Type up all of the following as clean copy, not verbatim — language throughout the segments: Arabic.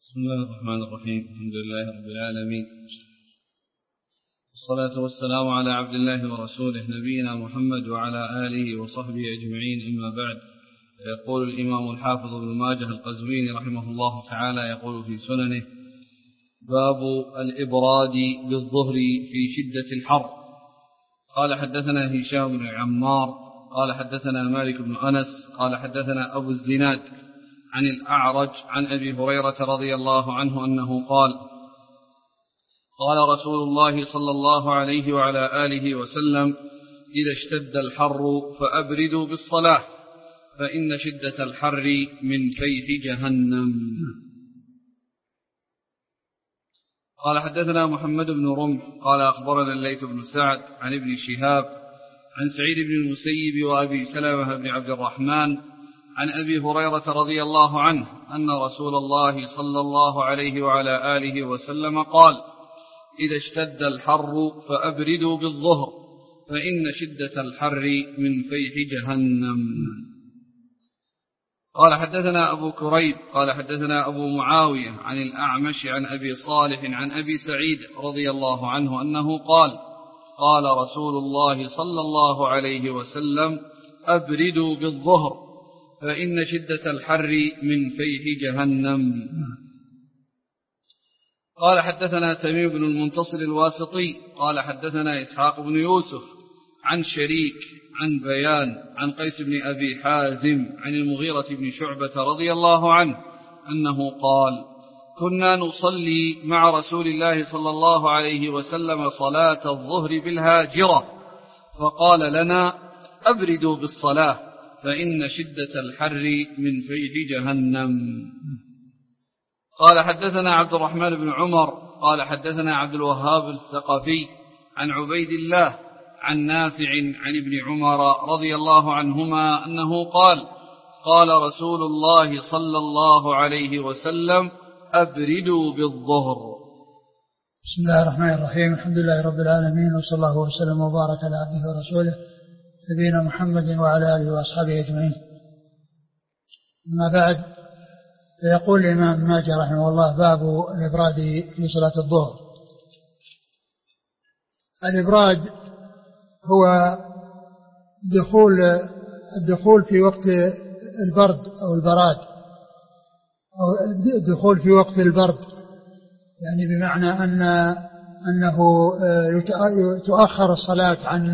بسم الله الرحمن الرحيم. الحمد لله رب العالمين، والصلاة والسلام على عبد الله ورسوله نبينا محمد وعلى آله وصحبه أجمعين، أما بعد. يقول الإمام الحافظ ابن ماجه القزويني رحمه الله تعالى يقول في سننه: باب الإبراد بالظهر في شدة الحر. قال حدثنا هشام بن عمار قال حدثنا مالك بن أنس قال حدثنا أبو الزناد عن الأعرج عن أبي هريرة رضي الله عنه أنه قال: قال رسول الله صلى الله عليه وعلى آله وسلم: إذا اشتد الحر فأبردوا بالصلاة فإن شدة الحر من فيح جهنم. قال حدثنا محمد بن رمح قال أخبرنا الليث بن سعد عن ابن شهاب عن سعيد بن المسيب وأبي سلمة بن عبد الرحمن عن أبي هريرة رضي الله عنه أن رسول الله صلى الله عليه وعلى آله وسلم قال: إذا اشتد الحر فأبردوا بالظهر فإن شدة الحر من فيح جهنم. قال حدثنا أبو كريب قال حدثنا أبو معاوية عن الأعمش عن أبي صالح عن أبي سعيد رضي الله عنه أنه قال: قال رسول الله صلى الله عليه وسلم: أبردوا بالظهر فإن شدة الحر من فيح جهنم. قال حدثنا تميم بن المنتصر الواسطي قال حدثنا إسحاق بن يوسف عن شريك عن بيان عن قيس بن أبي حازم عن المغيرة بن شعبة رضي الله عنه أنه قال: كنا نصلي مع رسول الله صلى الله عليه وسلم صلاة الظهر بالهاجرة فقال لنا: أبردوا بالصلاة فإن شدة الحر من فيح جهنم. قال حدثنا عبد الرحمن بن عمر قال حدثنا عبد الوهاب الثقفي عن عبيد الله عن نافع عن ابن عمر رضي الله عنهما أنه قال: قال رسول الله صلى الله عليه وسلم: أبردوا بالظهر. بسم الله الرحمن الرحيم. الحمد لله رب العالمين، وصلى الله وسلم وبارك على عبده ورسوله نبينا محمد وعلى آله وأصحابه أجمعين. أما بعد، فيقول الإمام ماجه رحمه الله: باب الإبراد في صلاة الظهر. الإبراد هو الدخول في وقت البرد أو البراد، أو الدخول في وقت البرد، يعني بمعنى أنه تؤخر الصلاة عن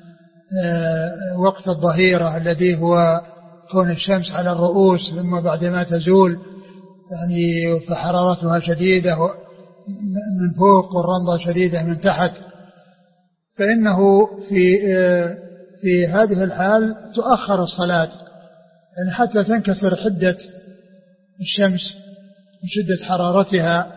وقت الظهيرة الذي هو كون الشمس على الرؤوس، ثم بعدما تزول يعني فحرارتها شديدة من فوق والرمضة شديدة من تحت، فإنه في هذه الحال تؤخر الصلاة يعني حتى تنكسر حدة الشمس وشدة حرارتها،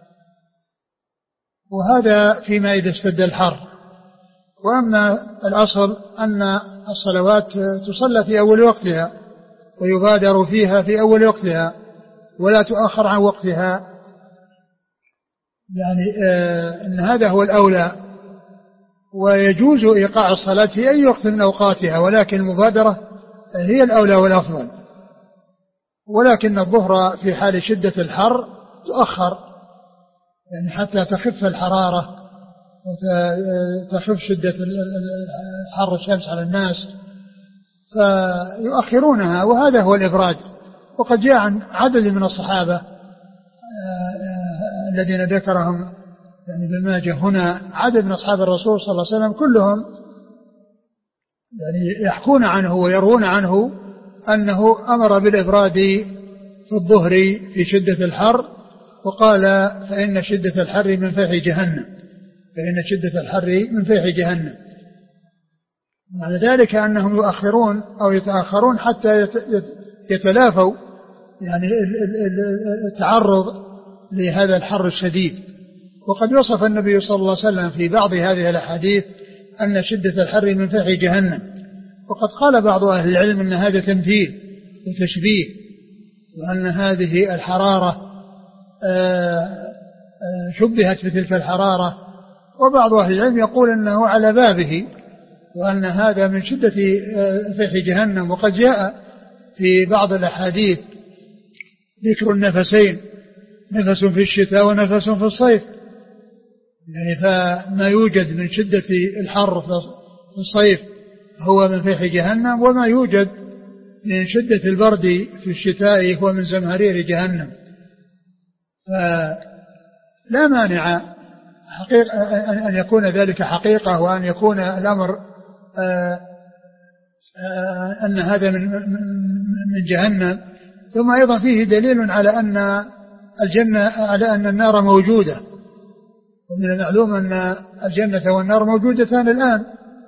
وهذا فيما إذا اشتد الحر. وأما الأصل أن الصلوات تصلى في أول وقتها ويبادر فيها في أول وقتها ولا تؤخر عن وقتها، يعني أن هذا هو الأولى، ويجوز إيقاع الصلاة في أي وقت من أوقاتها، ولكن المبادرة هي الأولى والأفضل. ولكن الظهر في حال شدة الحر تؤخر يعني حتى تخف الحرارة وتخف شدة حر الشمس على الناس، فيؤخرونها، وهذا هو الإبراد. وقد جاء عن عدد من الصحابة الذين ذكرهم يعني ابن ماجه هنا، عدد من أصحاب الرسول صلى الله عليه وسلم كلهم يعني يحكون عنه ويروون عنه أنه أمر بالإبراد في الظهر في شدة الحر، وقال: فإن شدة الحر من فيح جهنم، فإن شدة الحر من فيح جهنم. معنى ذلك أنهم يؤخرون أو يتأخرون حتى يتلافوا يعني التعرض لهذا الحر الشديد. وقد وصف النبي صلى الله عليه وسلم في بعض هذه الأحاديث أن شدة الحر من فيح جهنم. وقد قال بعض أهل العلم أن هذا تمثيل وتشبيه، وأن هذه الحرارة شبهت بتلك الحرارة. وبعض أهل العلم يقول أنه على بابه، وأن هذا من شدة فيح جهنم. وقد جاء في بعض الأحاديث ذكر النفسين نفس في الشتاء ونفس في الصيف، يعني فما يوجد من شدة الحر في الصيف هو من فيح جهنم، وما يوجد من شدة البرد في الشتاء هو من زمهرير جهنم. فلا مانع حقيقة أن يكون ذلك حقيقة، وأن يكون الأمر أن هذا من جهنم. ثم أيضا فيه دليل على أن على أن النار موجودة، ومن المعلوم أن الجنة والنار موجودتان الآن،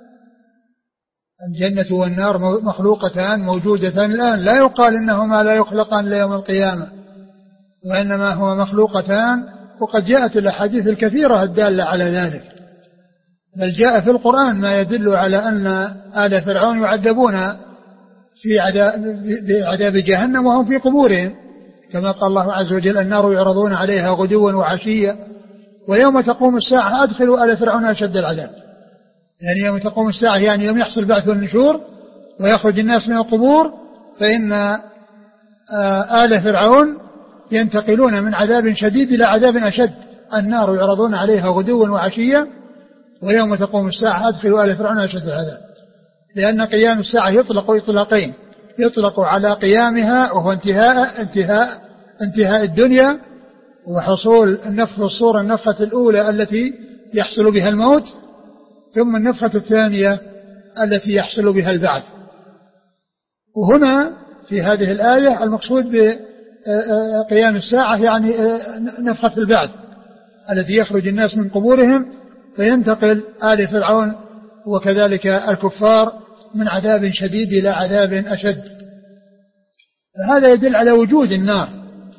الجنة والنار مخلوقتان موجودتان الآن، لا يقال إنهما لا يخلقان ليوم القيامة، وإنما هما مخلوقتان. وقد جاءت الأحاديث الكثيرة الدالة على ذلك، بل جاء في القرآن ما يدل على أن آل فرعون يعذبون بعذاب جهنم وهم في قبورهم، كما قال الله عز وجل: النار يعرضون عليها غدوا وعشيا ويوم تقوم الساعة أدخلوا آل فرعون أشد العذاب. يعني يوم تقوم الساعة يعني يوم يحصل بعث والنشور ويخرج الناس من القبور، فإن آل فرعون ينتقلون من عذاب شديد إلى عذاب أشد. النار يعرضون عليها غدوا وعشيا ويوم تقوم الساعة أدخلوا آل فرعون أشد العذاب. لأن قيام الساعة يطلق إطلاقين: يطلق على قيامها وهو انتهاء الدنيا وحصول النفخ الصورة، النفخة الأولى التي يحصل بها الموت، ثم النفخة الثانية التي يحصل بها البعث. وهنا في هذه الآية المقصود بقيام الساعة يعني نفخة البعث التي يخرج الناس من قبورهم، فينتقل آل فرعون وكذلك الكفار من عذاب شديد إلى عذاب أشد. فهذا يدل على وجود النار،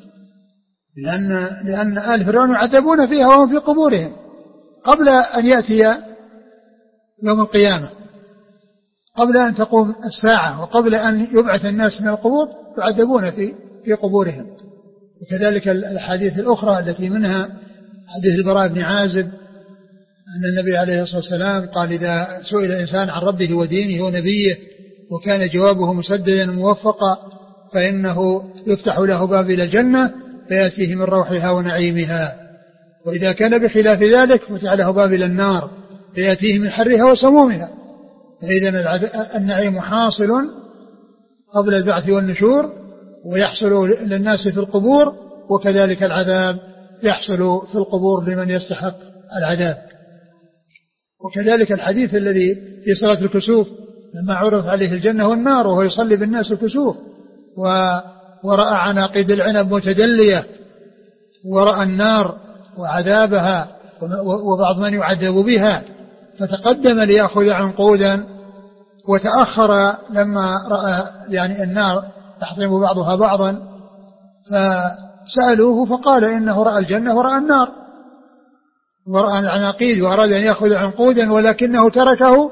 لأن آل فرعون يعذبون فيها وهم في قبورهم قبل أن يأتي يوم القيامة، قبل أن تقوم الساعة وقبل أن يبعث الناس من القبور يعذبون في قبورهم. وكذلك الحديث الأخرى التي منها حديث البراء بن عازب أن النبي عليه الصلاة والسلام قال: إذا سئل الإنسان عن ربه ودينه ونبيه وكان جوابه مسددا موفقا فإنه يفتح له باب إلى الجنة فيأتيه من روحها ونعيمها، وإذا كان بخلاف ذلك فتح له باب إلى النار فيأتيه من حرها وسمومها. فإذن النعيم حاصل قبل البعث والنشور ويحصل للناس في القبور، وكذلك العذاب يحصل في القبور لمن يستحق العذاب. وكذلك الحديث الذي في صلاة الكسوف لما عرض عليه الجنة والنار وهو يصلي بالناس الكسوف ورأى عناقيد العنب متدلية ورأى النار وعذابها وبعض من يعذب بها، فتقدم ليأخذ عنقودا وتأخر لما رأى يعني النار تحطم بعضها بعضا، فسألوه فقال إنه رأى الجنة ورأى النار ورأى العناقيد وأراد أن يأخذ عنقودا ولكنه تركه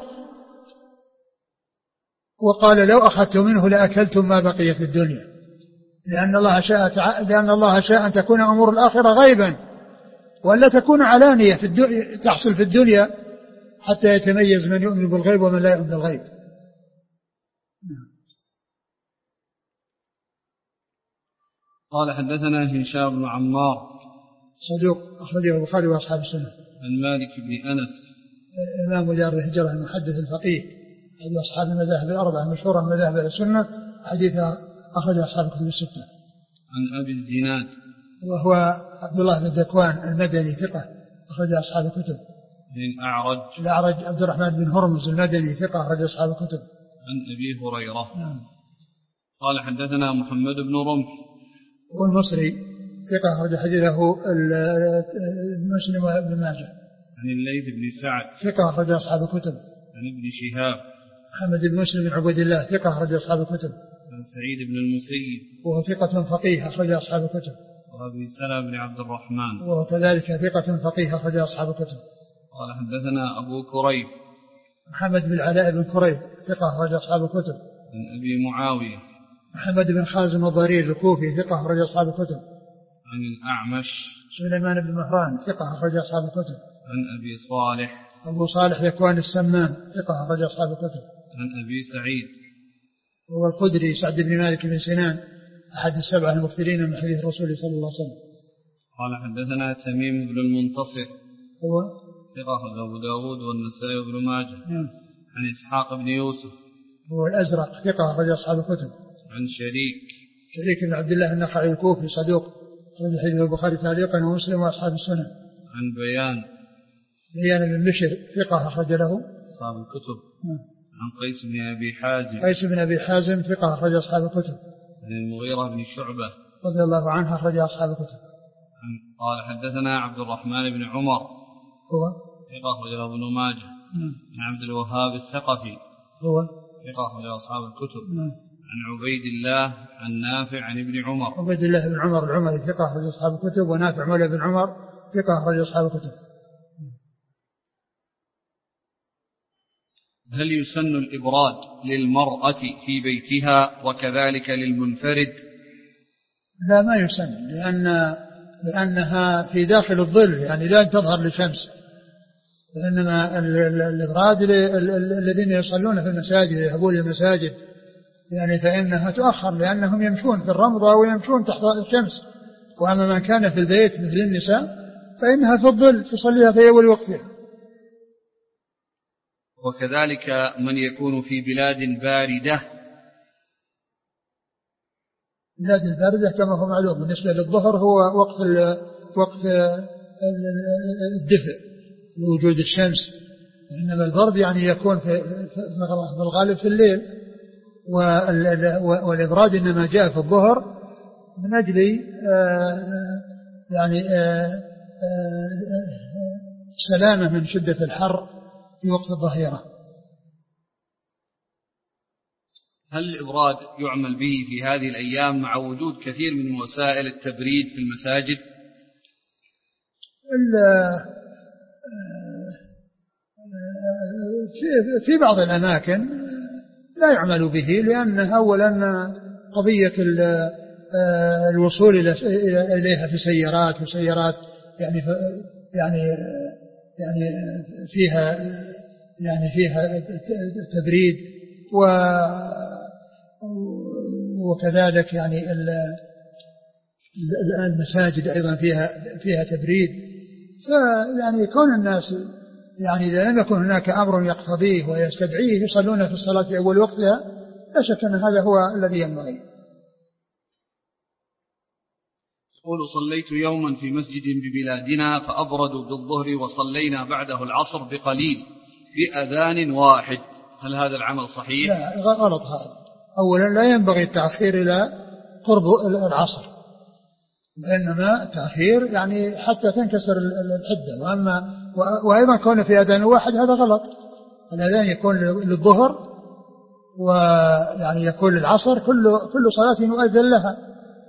وقال: لو أخذت منه لأكلتم ما بقي في الدنيا، لأن الله شاء أن تكون أمور الآخرة غيبا ولا تكون علانية تحصل في الدنيا حتى يتميز من يؤمن بالغيب ومن لا يؤمن بالغيب. قال: حدثنا هشام بن عمار صدوق أخرجه البخاري وأصحاب السنة. عن مالك بن أنس إمام دار الهجرة المحدث الفقيه أحد أصحاب المذاهب الأربعة مشهورة من مذاهب السنة، حديثها أخرج أصحاب الكتب الستة. عن أبي الزناد وهو عبد الله بن ذكوان المدني ثقة أخرج أصحاب الكتب. الأعرج عبد الرحمن بن هرمز المدني ثقة أخرج أصحاب الكتب. عن أبي هريرة. قال: حدثنا محمد بن رمح والمصري ثقة أخرج حديثه مسلم وابن ماجه. عن الليث بن سعد ثقة أخرج أصحاب الكتب. عن ابن شهاب محمد بن مسلم بن عبد الله ثقة أخرج أصحاب الكتب. عن سعيد بن المسيب وهو ثقة فقيه أخرج أصحاب الكتب. وأبي سلمة بن عبد الرحمن وهو كذلك ثقة فقيه أخرج أصحاب الكتب. قال: حدثنا أبو كريب محمد بن العلاء بن كريب ثقة أخرج أصحاب الكتب. عن أبي معاوية محمد بن خازم الضرير الكوفي ثقة أخرج أصحاب الكتب. عن الأعمش سليمان بن مهران ثقة أخرج أصحاب الكتب. عن أبي صالح أبو صالح ذكوان السمان ثقة أخرج أصحاب الكتب. عن أبي سعيد هو الخدري سعد بن مالك بن سنان أحد السبعة المكثرين من حديث الرسول صلى الله عليه وسلم. قال حدثنا تميم بن المنتصر هو ثقة أبو داود والنسائي بن ماجه. عن إسحاق بن يوسف هو الأزرق ثقة أخرج أصحاب الكتب. عن شريك بن عبد الله النخعي الكوفي صدوق أخرج حديث البخاري تعليقا ومسلم وأصحاب السنن. عن بيان بن بشر ثقة أخرج له أصحاب الكتب. عن قيس بن أبي حازم ثقة أخرج أصحاب الكتب. عن المغيرة بن شعبة رضي الله عنه أخرج أصحاب الكتب. قال حدثنا عبد الرحمن بن عمر هو ثقة أخرج له ابن ماجه. عن عبد الوهاب الثقفي هو ثقة أخرج أصحاب الكتب. عن عبيد الله عن نافع عن ابن عمر. عبيد الله بن عمر العمري ثقة أخرج أصحاب الكتب، ونافع مولى بن عمر ثقة أخرج أصحاب الكتب. هل يسن الإبراد للمرأة في بيتها وكذلك للمنفرد؟ لا، ما يسن، لأنها في داخل الظل، يعني لا تظهر للشمس، وإنما الإبراد الذين يصلون في المساجد يذهبون للمساجد، يعني فإنها تؤخر لأنهم يمشون في الرمضة ويمشون تحت الشمس. وأما من كان في البيت مثل النساء فإنها في الظل تصليها في أول وقتها. وكذلك من يكون في بلاد باردة. بلاد الباردة كما هو معلوم بالنسبة للظهر هو وقت الدفء لوجود الشمس، إنما البرد يعني يكون في الغالب في الليل، والإبراد إنما جاء في الظهر من أجل يعني سلامة من شدة الحر في وقت الظهيرة. هل الإبراد يعمل به في هذه الأيام مع وجود كثير من وسائل التبريد في المساجد؟ في بعض الأماكن لا يعمل به، لأن أولا قضية الوصول إليها في سيارات يعني فيها تبريد، وكذلك يعني المساجد أيضا فيها تبريد. فيعني يكون الناس يعني إذا لم يكن هناك أمر يقتضيه ويستدعيه يصلون في الصلاة في أول وقتها، لا شك أن هذا هو الذي ينبغي. يقول: صليت يوما في مسجد ببلادنا فأبردوا بالظهر وصلينا بعده العصر بقليل بأذان واحد، هل هذا العمل صحيح؟ لا، غلط هذا. أولا لا ينبغي التأخير إلى قرب العصر، وإنما التأخير يعني حتى تنكسر الحدة. وأيضا كون في أذان واحد هذا غلط. الأذان يكون للظهر ويعني يكون للعصر، كل صلاة يؤذن لها.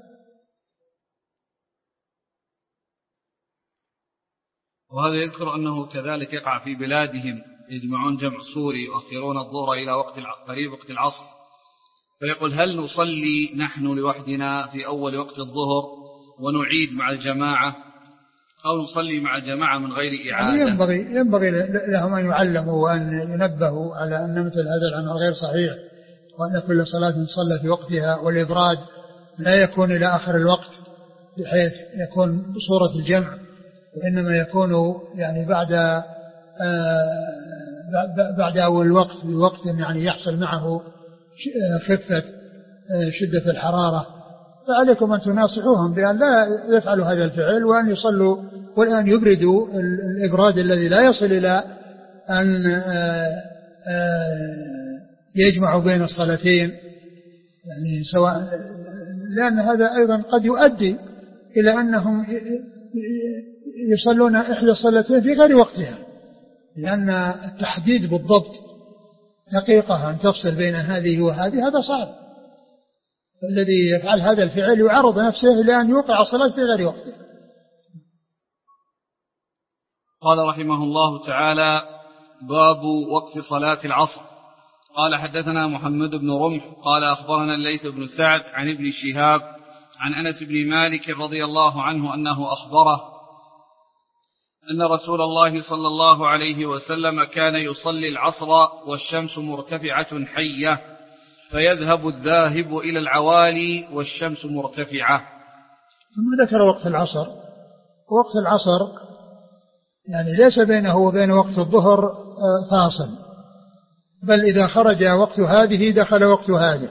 وهذا يذكر أنه كذلك يقع في بلادهم، يجمعون جمع سوري يؤخرون الظهر إلى قريب وقت العصر، فيقول: هل نصلي نحن لوحدنا في أول وقت الظهر ونعيد مع الجماعة، أو نصلي مع الجماعة من غير إعادة؟ يعني ينبغي لهم أن يعلموا وأن ينبهوا على أن مثل هذا العمل غير صحيح، وأن كل صلاة تصلى في وقتها، والإبراد لا يكون إلى آخر الوقت بحيث يكون بصورة الجمع، وإنما يكون يعني بعد أول الوقت بوقت يعني يحصل معه خفة شدة الحرارة. فعليكم أن تناصحوهم بأن لا يفعلوا هذا الفعل، وأن يصلوا والآن يبردوا الإبراد الذي لا يصل إلى أن يجمعوا بين الصلاتين، يعني سواء، لأن هذا أيضا قد يؤدي إلى أنهم يصلون إحدى الصلاتين في غير وقتها، لأن التحديد بالضبط دقيقة أن تفصل بين هذه وهذه هذا صعب. الذي يفعل هذا الفعل يعرض نفسه لأن يوقع الصلاة في غير وقته. قال رحمه الله تعالى: باب وقت صلاة العصر. قال: حدثنا محمد بن رمح قال: أخبرنا الليث بن سعد عن ابن شهاب عن أنس بن مالك رضي الله عنه أنه أخبره أن رسول الله صلى الله عليه وسلم كان يصلي العصر والشمس مرتفعة حية، فيذهب الذاهب إلى العوالي والشمس مرتفعة. ثم ذكر وقت العصر وقت العصر يعني ليس بينه وبين وقت الظهر فاصل، بل إذا خرج وقت هذه دخل وقت هذه،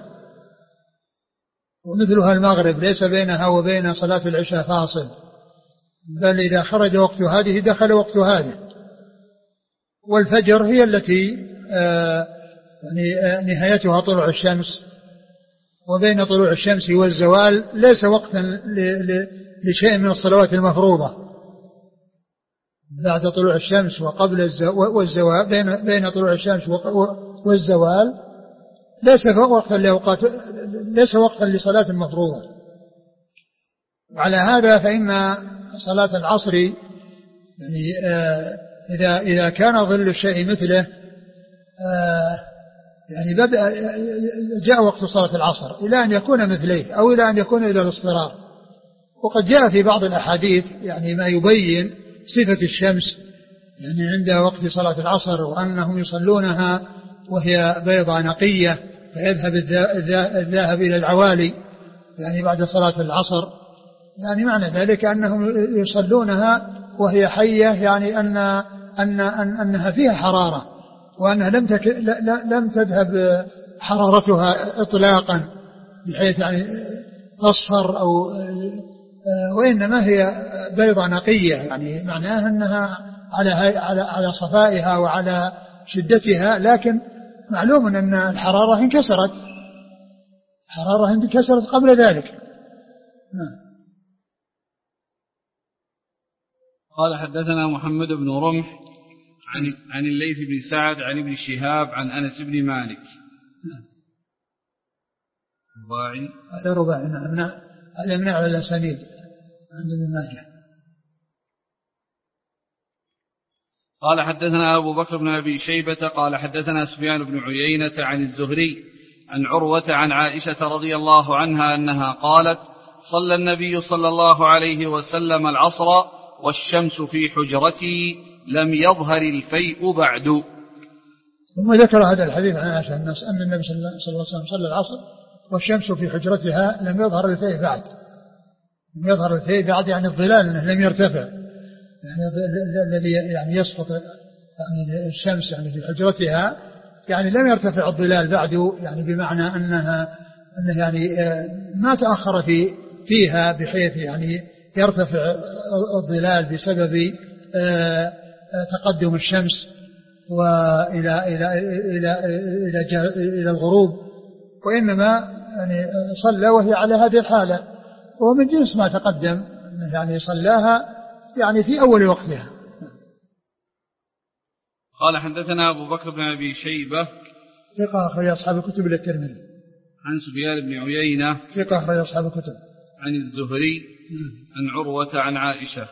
ومثلها المغرب ليس بينها وبين صلاة العشاء فاصل، بل إذا خرج وقت هذه دخل وقت هذه. والفجر هي التي يعني نهايتها طلوع الشمس، وبين طلوع الشمس والزوال ليس وقتا لشيء من الصلوات المفروضة. بعد طلوع الشمس وقبل والزوال، بين طلوع الشمس والزوال ليس وقتا لصلاة مفروضة. وعلى هذا فإن صلاة العصر يعني إذا كان ظل الشيء مثله يعني جاء وقت صلاة العصر إلى أن يكون مثليه أو إلى أن يكون إلى الاصفرار. وقد جاء في بعض الأحاديث يعني ما يبين صفة الشمس يعني عند وقت صلاة العصر، وأنهم يصلونها وهي بيضاء نقية، فيذهب الذاهب إلى العوالي يعني بعد صلاة العصر، يعني معنى ذلك أنهم يصلونها وهي حية، يعني أنها فيها حرارة، وأنها لم تذهب حرارتها إطلاقا بحيث يعني تصفر وإنما هي بيضة نقية، يعني معناها أنها على صفائها وعلى شدتها. لكن معلوم أن الحرارة انكسرت قبل ذلك. قال حدثنا محمد بن رمح عن الليث بن سعد عن ابن شهاب عن أنس بن مالك. رباعي. هذا رباعي. هذا من على الأسانيد عند ابن ماجه. قال حدثنا أبو بكر بن أبي شيبة قال حدثنا سفيان بن عيينة عن الزهري عن عروة عن عائشة رضي الله عنها أنها قالت: صلى النبي صلى الله عليه وسلم العصر والشمس في حجرتي لم يظهر الفيء بعد. ثم ذكر هذا الحديث عن عائشة أن النبي صلى الله عليه وسلم صلى العصر والشمس في حجرتها لم يظهر الفيء بعد. لم يظهر الفيء بعد يعني الظلال أنه لم يرتفع، يعني الذي يعني يسقط يعني الشمس يعني في حجرتها يعني لم يرتفع الظلال بعد، يعني بمعنى أنه يعني ما تأخر فيها بحيث يعني يرتفع الظلال بسبب تقدم الشمس وإلى إلى إلى إلى إلى الغروب، وإنما يعني صلى وهي على هذه الحالة، ومن جنس ما تقدم يعني صلاها يعني في أول وقتها. قال حدثنا أبو بكر بن أبي شيبة ثقة أخرج أصحاب الكتب إلى الترمذي. عن سفيان بن عيينة ثقة أخرج أصحاب الكتب. عن الزهري عن عروة عن عائشة.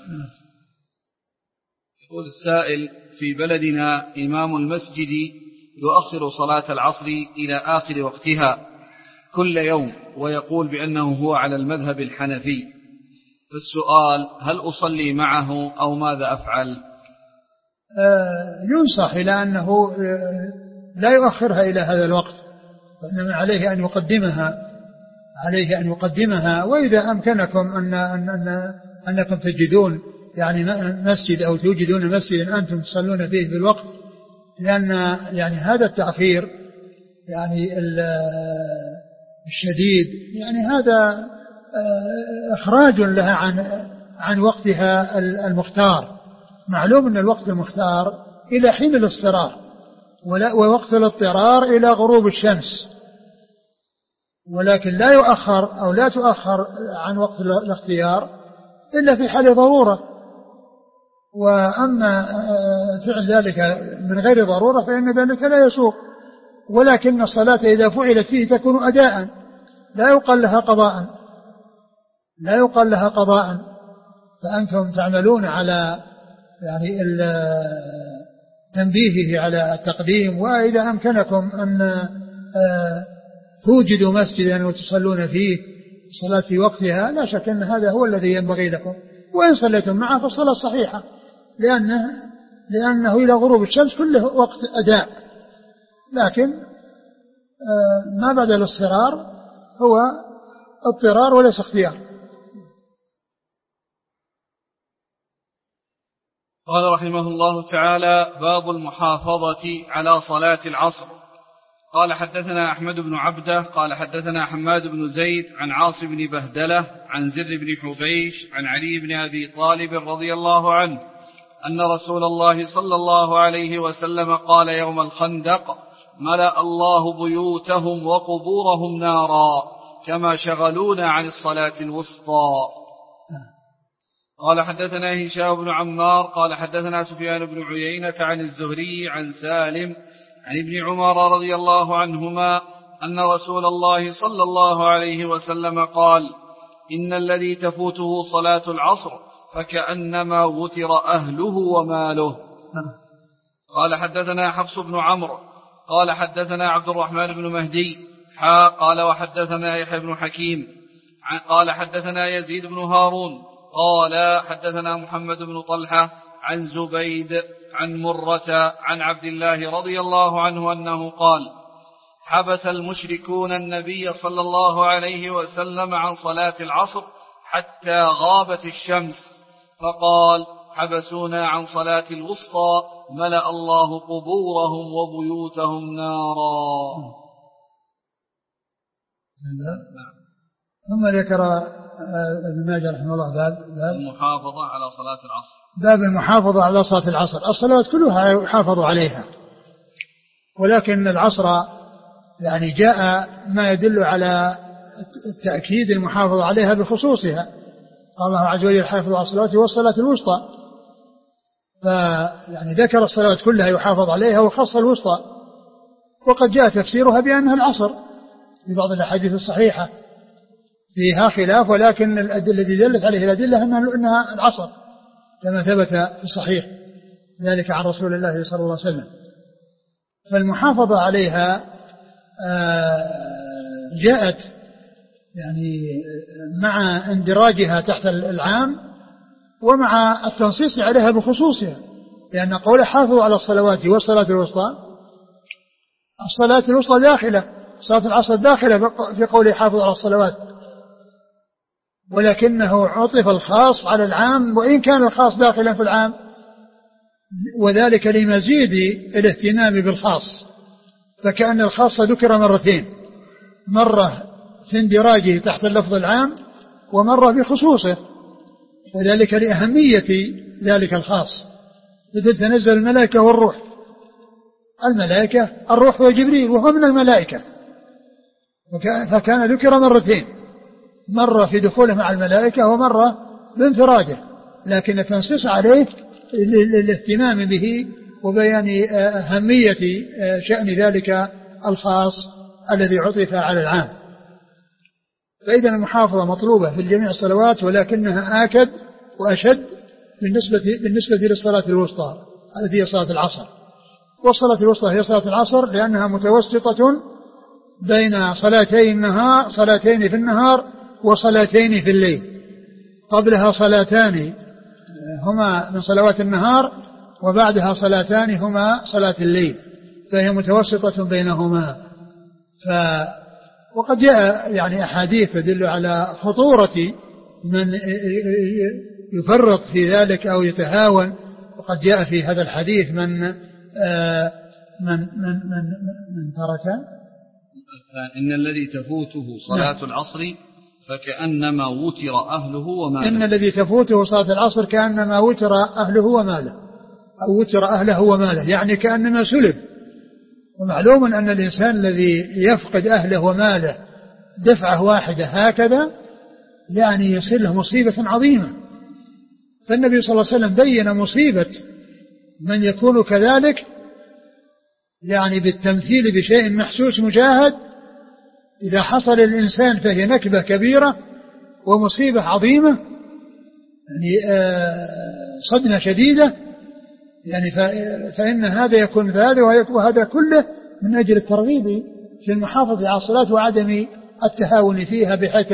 يقول السائل: في بلدنا إمام المسجد يؤخر صلاة العصر إلى آخر وقتها كل يوم، ويقول بأنه هو على المذهب الحنفي، فالسؤال: هل أصلي معه أو ماذا أفعل؟ ينصح إلى أنه لا يؤخرها إلى هذا الوقت، وإنما عليه أن يقدمها. وإذا أمكنكم أنكم تجدون يعني مسجد أو توجدون مسجدا أنتم تصلون فيه بالوقت، لأن يعني هذا التأخير يعني الشديد يعني هذا إخراج لها عن وقتها المختار. معلوم أن الوقت المختار إلى حين الاضطرار، ووقت الاضطرار إلى غروب الشمس، ولكن لا يؤخر أو لا تؤخر عن وقت الاختيار إلا في حال ضرورة. وأما فعل ذلك من غير ضرورة فإن ذلك لا يسوق، ولكن الصلاة إذا فعلت فيه تكون أداء، لا يقال لها قضاء. فأنتم تعملون على يعني تنبيهه على التقديم. وإذا أمكنكم أن توجدوا مسجدا وتصلون فيه الصلاة في وقتها، لا شك أن هذا هو الذي ينبغي لكم. وإن صليتم معه فالصلاة صحيحة، لأنه إلى غروب الشمس كله وقت أداء، لكن ما بعد الاصفرار هو اضطرار وليس اختيار. قال رحمه الله تعالى: باب المحافظة على صلاة العصر. قال حدثنا أحمد بن عبده قال حدثنا حماد بن زيد عن عاصم بن بهدلة عن زر بن حبيش عن علي بن أبي طالب رضي الله عنه أن رسول الله صلى الله عليه وسلم قال يوم الخندق: ملأ الله بيوتهم وقبورهم نارا كما شغلونا عن الصلاة الوسطى. قال حدثنا هشام بن عمار قال حدثنا سفيان بن عيينة عن الزهري عن سالم عن ابن عمر رضي الله عنهما أن رسول الله صلى الله عليه وسلم قال: إن الذي تفوته صلاة العصر فكأنما وتر أهله وماله. قال حدثنا حفص بن عمرو قال حدثنا عبد الرحمن بن مهدي قال وحدثنا يحيى بن حكيم قال حدثنا يزيد بن هارون قال حدثنا محمد بن طلحة عن زبيد عن مرة عن عبد الله رضي الله عنه أنه قال: حبس المشركون النبي صلى الله عليه وسلم عن صلاة العصر حتى غابت الشمس، فقال: حبسونا عن صلاة الوسطى ملأ الله قبورهم وبيوتهم نارا. ثم ذكر ابن ماجه رحمه الله باب المحافظة على صلاة العصر. باب المحافظة على صلاة العصر. الصلوات كلها يحافظ عليها، ولكن العصر يعني جاء ما يدل على التأكيد المحافظة عليها بخصوصها. قال الله عز وجل: حافظوا على الصلوات والصلاة الوسطى، فيعني ذكر الصلوات كلها يحافظ عليها وخص الوسطى، وقد جاء تفسيرها بأنها العصر في بعض الأحاديث الصحيحة، فيها خلاف، ولكن الأدلة التي دلت عليه الأدلة أنها العصر كما ثبت في الصحيح ذلك عن رسول الله صلى الله عليه وسلم. فالمحافظة عليها جاءت يعني مع اندراجها تحت العام ومع التنصيص عليها بخصوصها، لأن قول حافظوا على الصلوات والصلاة الوسطى، الصلاة الوسطى داخلة، صلاة العصر داخلة في قوله حافظوا على الصلوات، ولكنه عطف الخاص على العام وإن كان الخاص داخلا في العام، وذلك لمزيد الاهتمام بالخاص، فكأن الخاص ذكر مرتين، مرة في اندراجه تحت اللفظ العام ومرة بخصوصه، وذلك لأهمية ذلك الخاص، مثل تنزل الملائكة والروح. الملائكة الروح وجبريل وهو من الملائكة، فكان ذكر مرتين، مرة في دخوله مع الملائكة ومرة بانفراده، لكن التنصيص عليه للاهتمام به وبيان أهمية شأن ذلك الخاص الذي عطف على العام. فإذا المحافظة مطلوبة في جميع الصلوات، ولكنها آكد وأشد بالنسبة للصلاة الوسطى التي هي صلاة العصر. والصلاة الوسطى هي صلاة العصر لأنها متوسطة بين صلاتين في النهار وصلاتين في الليل، قبلها صلاتان هما من صلوات النهار وبعدها صلاتان هما صلاة الليل، فهي متوسطة بينهما. وقد جاء يعني أحاديث تدل على خطورة من يفرط في ذلك أو يتهاون، وقد جاء في هذا الحديث من ترك إن الذي تفوته صلاة العصر فكأنما وتر أهله وماله. إن الذي تفوته صلاة العصر كأنما وتر أهله وماله، أو وتر أهله وماله، يعني كأنما سلب. ومعلوم أن الإنسان الذي يفقد أهله وماله دفعة واحدة هكذا يعني يصير له مصيبة عظيمة. فالنبي صلى الله عليه وسلم بين مصيبة من يكون كذلك يعني بالتمثيل بشيء محسوس مشاهد، إذا حصل الإنسان فهي نكبة كبيرة ومصيبة عظيمة، يعني صدمة شديدة، يعني فإن هذا يكون هذا، وهذا كله من أجل الترغيب في المحافظة على الصلاة وعدم التهاون فيها بحيث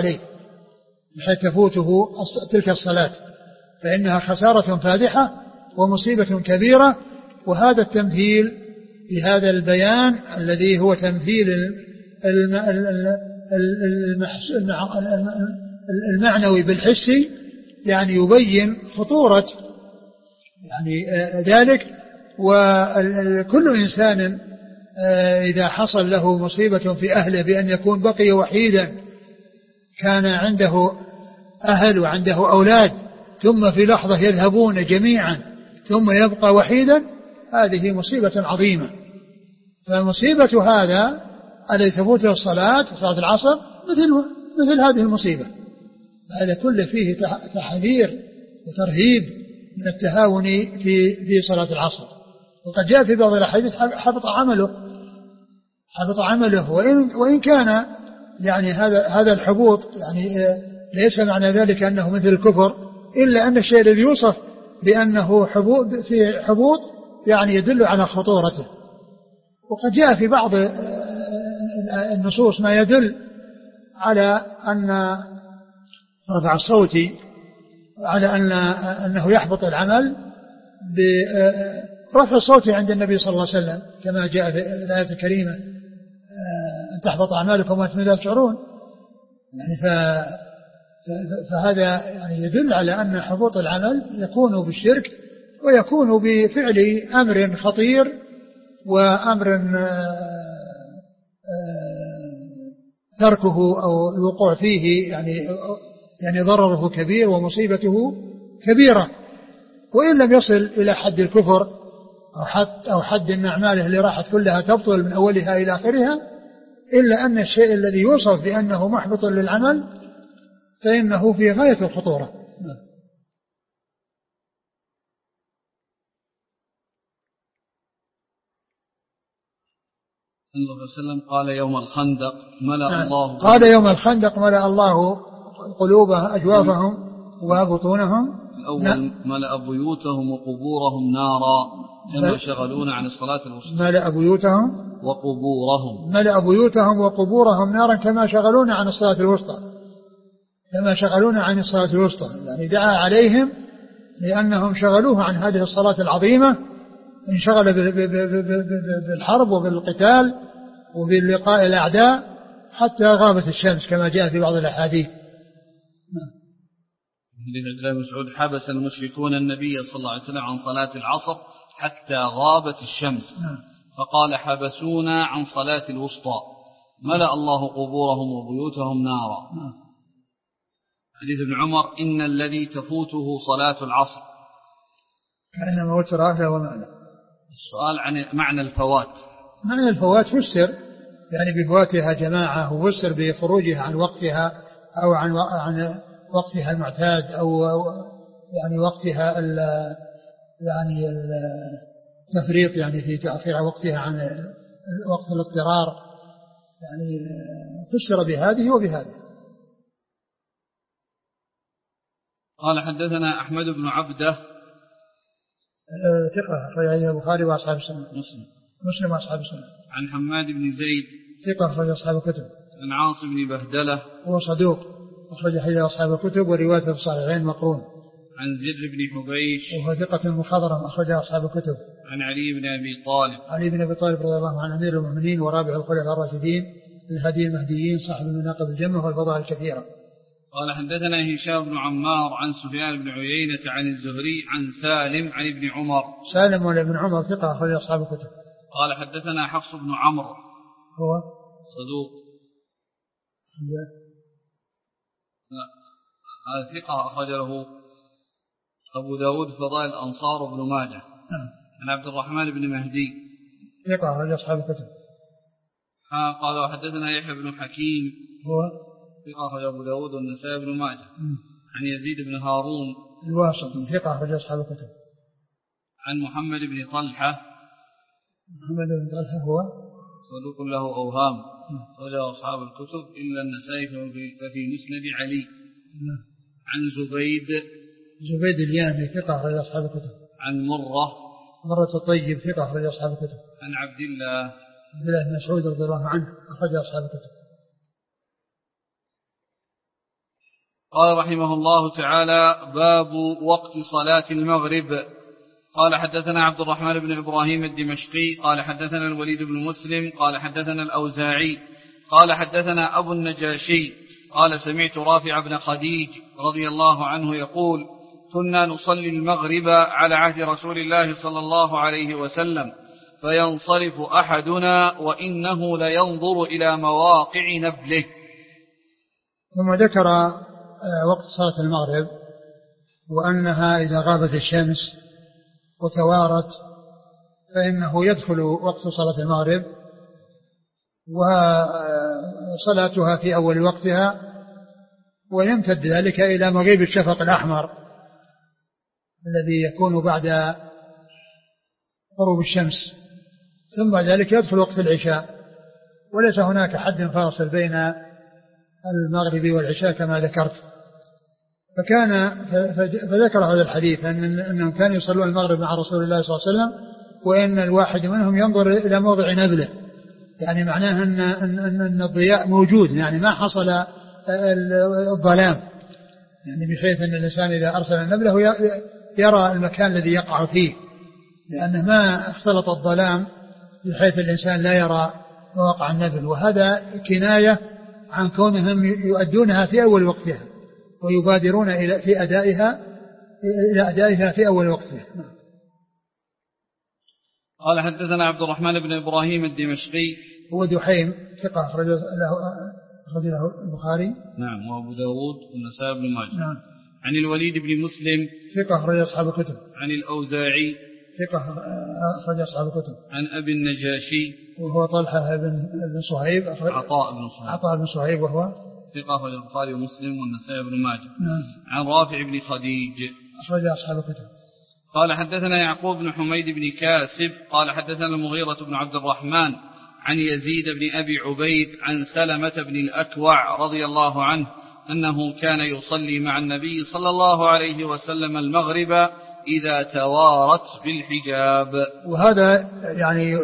تفوته تلك الصلاة، فإنها خسارة فادحة ومصيبة كبيرة. وهذا التمثيل بهذا البيان الذي هو تمثيل المعنوي بالحسي، يعني يبين خطورة يعني ذلك. وكل إنسان إذا حصل له مصيبة في أهله بأن يكون بقي وحيدا، كان عنده أهل وعنده أولاد ثم في لحظة يذهبون جميعا ثم يبقى وحيدا، هذه مصيبة عظيمة. فمصيبة هذا الذي تفوته صلاة العصر مثل هذه المصيبة. هذا كله فيه تحذير وترهيب من التهاون في صلاة العصر. وقد جاء في بعض الأحاديث حبط عمله وإن كان يعني هذا الحبوط يعني ليس معنى ذلك أنه مثل الكفر، إلا أن الشيء الذي يوصف بأنه حبوط يعني يدل على خطورته. وقد جاء في بعض النصوص ما يدل على أن رفع الصوت على أنه يحبط العمل برفع الصوت عند النبي صلى الله عليه وسلم، كما جاء في الآية الكريمة أن تحبط أعمالكم وأنتم لا تشعرون. يعني فهذا يعني يدل على أن حبوط العمل يكون بالشرك ويكون بفعل أمر خطير وأمر تركه أو الوقوع فيه يعني ضرره كبير ومصيبته كبيرة. وإن لم يصل إلى حد الكفر أو حد أن أعماله اللي راحت كلها تبطل من أولها إلى آخرها، إلا أن الشيء الذي يوصف بأنه محبط للعمل فإنه في غاية الخطورة. النبي صلى الله عليه وسلم قال يوم الخندق يوم الخندق ملأ الله قلوبهم أجوافهم وبطونهم. الأول ملأ بيوتهم وقبورهم نارا كما شغلونا عن الصلاة الوسطى. ملأ بيوتهم وقبورهم نارا كما شغلونا عن الصلاة الوسطى. يعني دعا عليهم لأنهم شغلوه عن هذه الصلاة العظيمة، انشغل بالحرب وبالقتال وباللقاء الأعداء حتى غابت الشمس كما جاء في بعض الأحاديث. حديث عبد الله بن مسعود حبس المشركون النبي صلى الله عليه وسلم عن صلاة العصر حتى غابت الشمس، فقال حبسونا عن صلاة الوسطى، ملأ الله قبورهم وبيوتهم نارا. حديث ابن عمر إن الذي تفوته صلاة العصر كأنما وتر أهله ومعنى. السؤال عن معنى الفوات. معنى الفوات فسر يعني بفواتها جماعة، وفسر بخروجها عن وقتها أو عن وقتها المعتاد أو يعني وقتها يعني التفريط يعني في تأخير وقتها عن وقت الاضطرار، يعني فسر بهذه وبهذه. قال حدثنا أحمد بن عبده ثقة أخرج البخاري وأصحاب السنة. مسلم وأصحاب السنة. عن حماد بن زيد ثقة أخرج أصحاب الكتب. عن عاصم بن بهدلة هو صدوق أخرج حديث أصحاب الكتب وروايته في الصحيحين مقرون. عن زر بن حبيش وهو ثقة مخضرم أخرج أصحاب الكتب. عن علي بن أبي طالب رضي الله عن أمير المؤمنين ورابع الخلفاء الراشدين الهدي المهديين صاحب المناقب الجمة والفضائل الكثيرة. قال حدثنا هشام بن عمار عن سفيان بن عيينة عن الزهري عن سالم عن ابن عمر. سالم ولا ابن عمر ثقة أخرج أصحاب الكتب. قال حدثنا حفص بن عمرو هو صدوق هذا ثقة أخرج له أبو داود فضائل الأنصار وابن ماجه. عن عبد الرحمن بن مهدي ثقة أخرج أصحاب الكتب. قال وحدثنا يحيى بن حكيم هو ثقة أخرج أبو داود والنسائي بن ماجه. عن يزيد بن هارون الواسط ثقة أخرج أصحاب الكتب. عن محمد بن طلحة هو صدوق له أوهام أخرج أصحاب الكتب إلا النسائي ففي مسند علي. عن زبيد اليامي ثقة أخرج أصحاب الكتب. عن مرة الطيب ثقة أخرج أصحاب الكتب. عن عبد الله بن مسعود رضي الله عنه أخرج أصحاب الكتب. قال رحمه الله تعالى باب وقت صلاة المغرب. قال حدثنا عبد الرحمن بن إبراهيم الدمشقي قال حدثنا الوليد بن مسلم قال حدثنا الأوزاعي قال حدثنا أبو النجاشي قال سمعت رافع بن خديج رضي الله عنه يقول كنا نصلي المغرب على عهد رسول الله صلى الله عليه وسلم فينصرف أحدنا وإنه لينظر إلى مواقع نبله. ثم ذكر وقت صلاة المغرب وأنها إذا غابت الشمس وتوارت فإنه يدخل وقت صلاة المغرب وصلاتها في أول وقتها، ويمتد ذلك إلى مغيب الشفق الأحمر الذي يكون بعد غروب الشمس، ثم ذلك يدخل وقت العشاء، وليس هناك حد فاصل بين المغرب والعشاء كما ذكرت. فذكر هذا الحديث أنهم كانوا يصلون المغرب مع رسول الله صلى الله عليه وسلم وإن الواحد منهم ينظر إلى موضع نبله، يعني معناه أن الضياء موجود، يعني ما حصل الظلام، يعني بحيث أن الإنسان إذا أرسل نبله يرى المكان الذي يقع فيه، لأنه ما اختلط الظلام بحيث الإنسان لا يرى مواقع النبل. وهذا كناية عن كونهم يؤدونها في أول وقتها ويبادرون إلى أدائها في أول وقتها. قال حدثنا عبد الرحمن بن إبراهيم الدمشقي هو دحيم ثقة أخرج له البخاري نعم وأبو داود والنسائي بن ماجه نعم. عن الوليد بن مسلم ثقة أخرج أصحاب الكتب. عن الأوزاعي ثقة أخرج أصحاب الكتب. عن أبي النجاشي وهو طلحة بن صهيب عطاء بن صهيب وهو ثقة أخرج البخاري ومسلم والنسائي بن ماجه نعم. عن رافع بن خديج أخرج أصحاب الكتب. قال حدثنا يعقوب بن حميد بن كاسب قال حدثنا المغيرة بن عبد الرحمن عن يزيد بن أبي عبيد عن سلمة بن الأكوع رضي الله عنه أنه كان يصلي مع النبي صلى الله عليه وسلم المغرب إذا توارت بالحجاب. وهذا يعني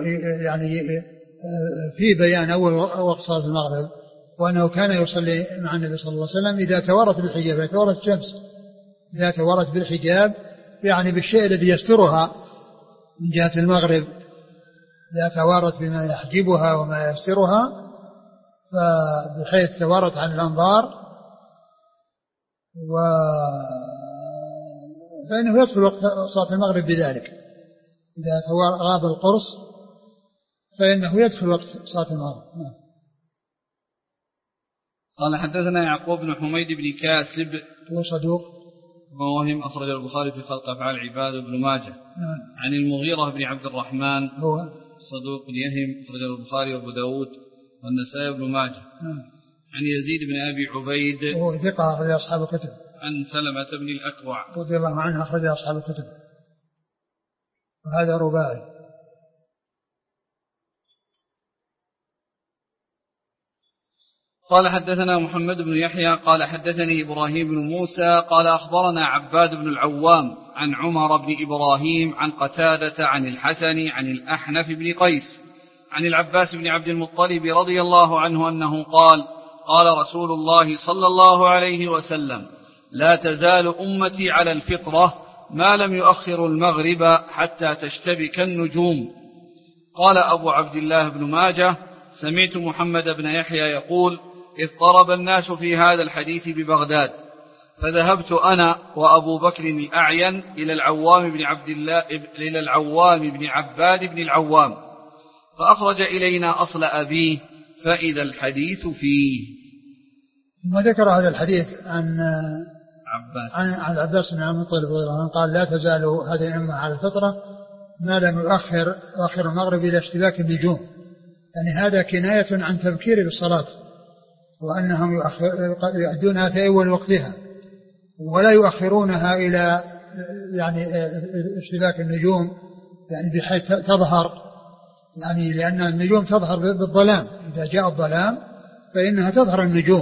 في بيان أول وقت صلاة المغرب، وأنه كان يصلي مع النبي صلى الله عليه وسلم إذا توارت بالحجاب، إذا توارت الشمس، إذا توارت بالحجاب يعني بالشيء الذي يسترها من جهة المغرب، إذا توارت بما يحجبها وما يسترها فبحيث توارت عن الأنظار فإنه يدخل وقت صلاة المغرب بذلك. إذا غاب القرص فإنه يدخل وقت صلاة المغرب. قال حدثنا يعقوب بن حميد بن كاسب هو صدوق ووهم أخرج البخاري في خلق أفعال العباد وابن ماجه عن المغيرة بن عبد الرحمن هو صدوق يهم أخرج البخاري وابو داود والنسائي وابن ماجه عن يزيد بن أبي عبيد وهو ثقة أخرج أصحاب الكتب عن سلمة بن الأكوع رضي الله عنه أخرج أصحاب الكتب، وهذا رباعي. قال حدثنا محمد بن يحيى قال حدثني إبراهيم بن موسى قال أخبرنا عباد بن العوام عن عمر بن إبراهيم عن قتادة عن الحسن عن الأحنف بن قيس عن العباس بن عبد المطلب رضي الله عنه أنه قال قال رسول الله صلى الله عليه وسلم لا تزال أمتي على الفطرة ما لم يؤخر المغرب حتى تشتبك النجوم. قال أبو عبد الله بن ماجه سمعت محمد بن يحيى يقول اضطرب الناس في هذا الحديث ببغداد، فذهبت أنا وأبو بكر الأعين إلى العوام بن عباد بن العوام فأخرج إلينا أصل أبيه فإذا الحديث فيه. ثم ذكر هذا الحديث عن العباس بن عبد المطلب رضي الله عنه قال لا تزال هذه الأمة على الفطرة ما لم يؤخر المغرب إلى اشتباك النجوم، يعني هذا كناية عن تبكير بالصلاة، وأنهم يؤدونها في أول وقتها ولا يؤخرونها إلى يعني اشتباك النجوم، يعني بحيث تظهر، يعني لأن النجوم تظهر بالظلام، إذا جاء الظلام فإنها تظهر النجوم،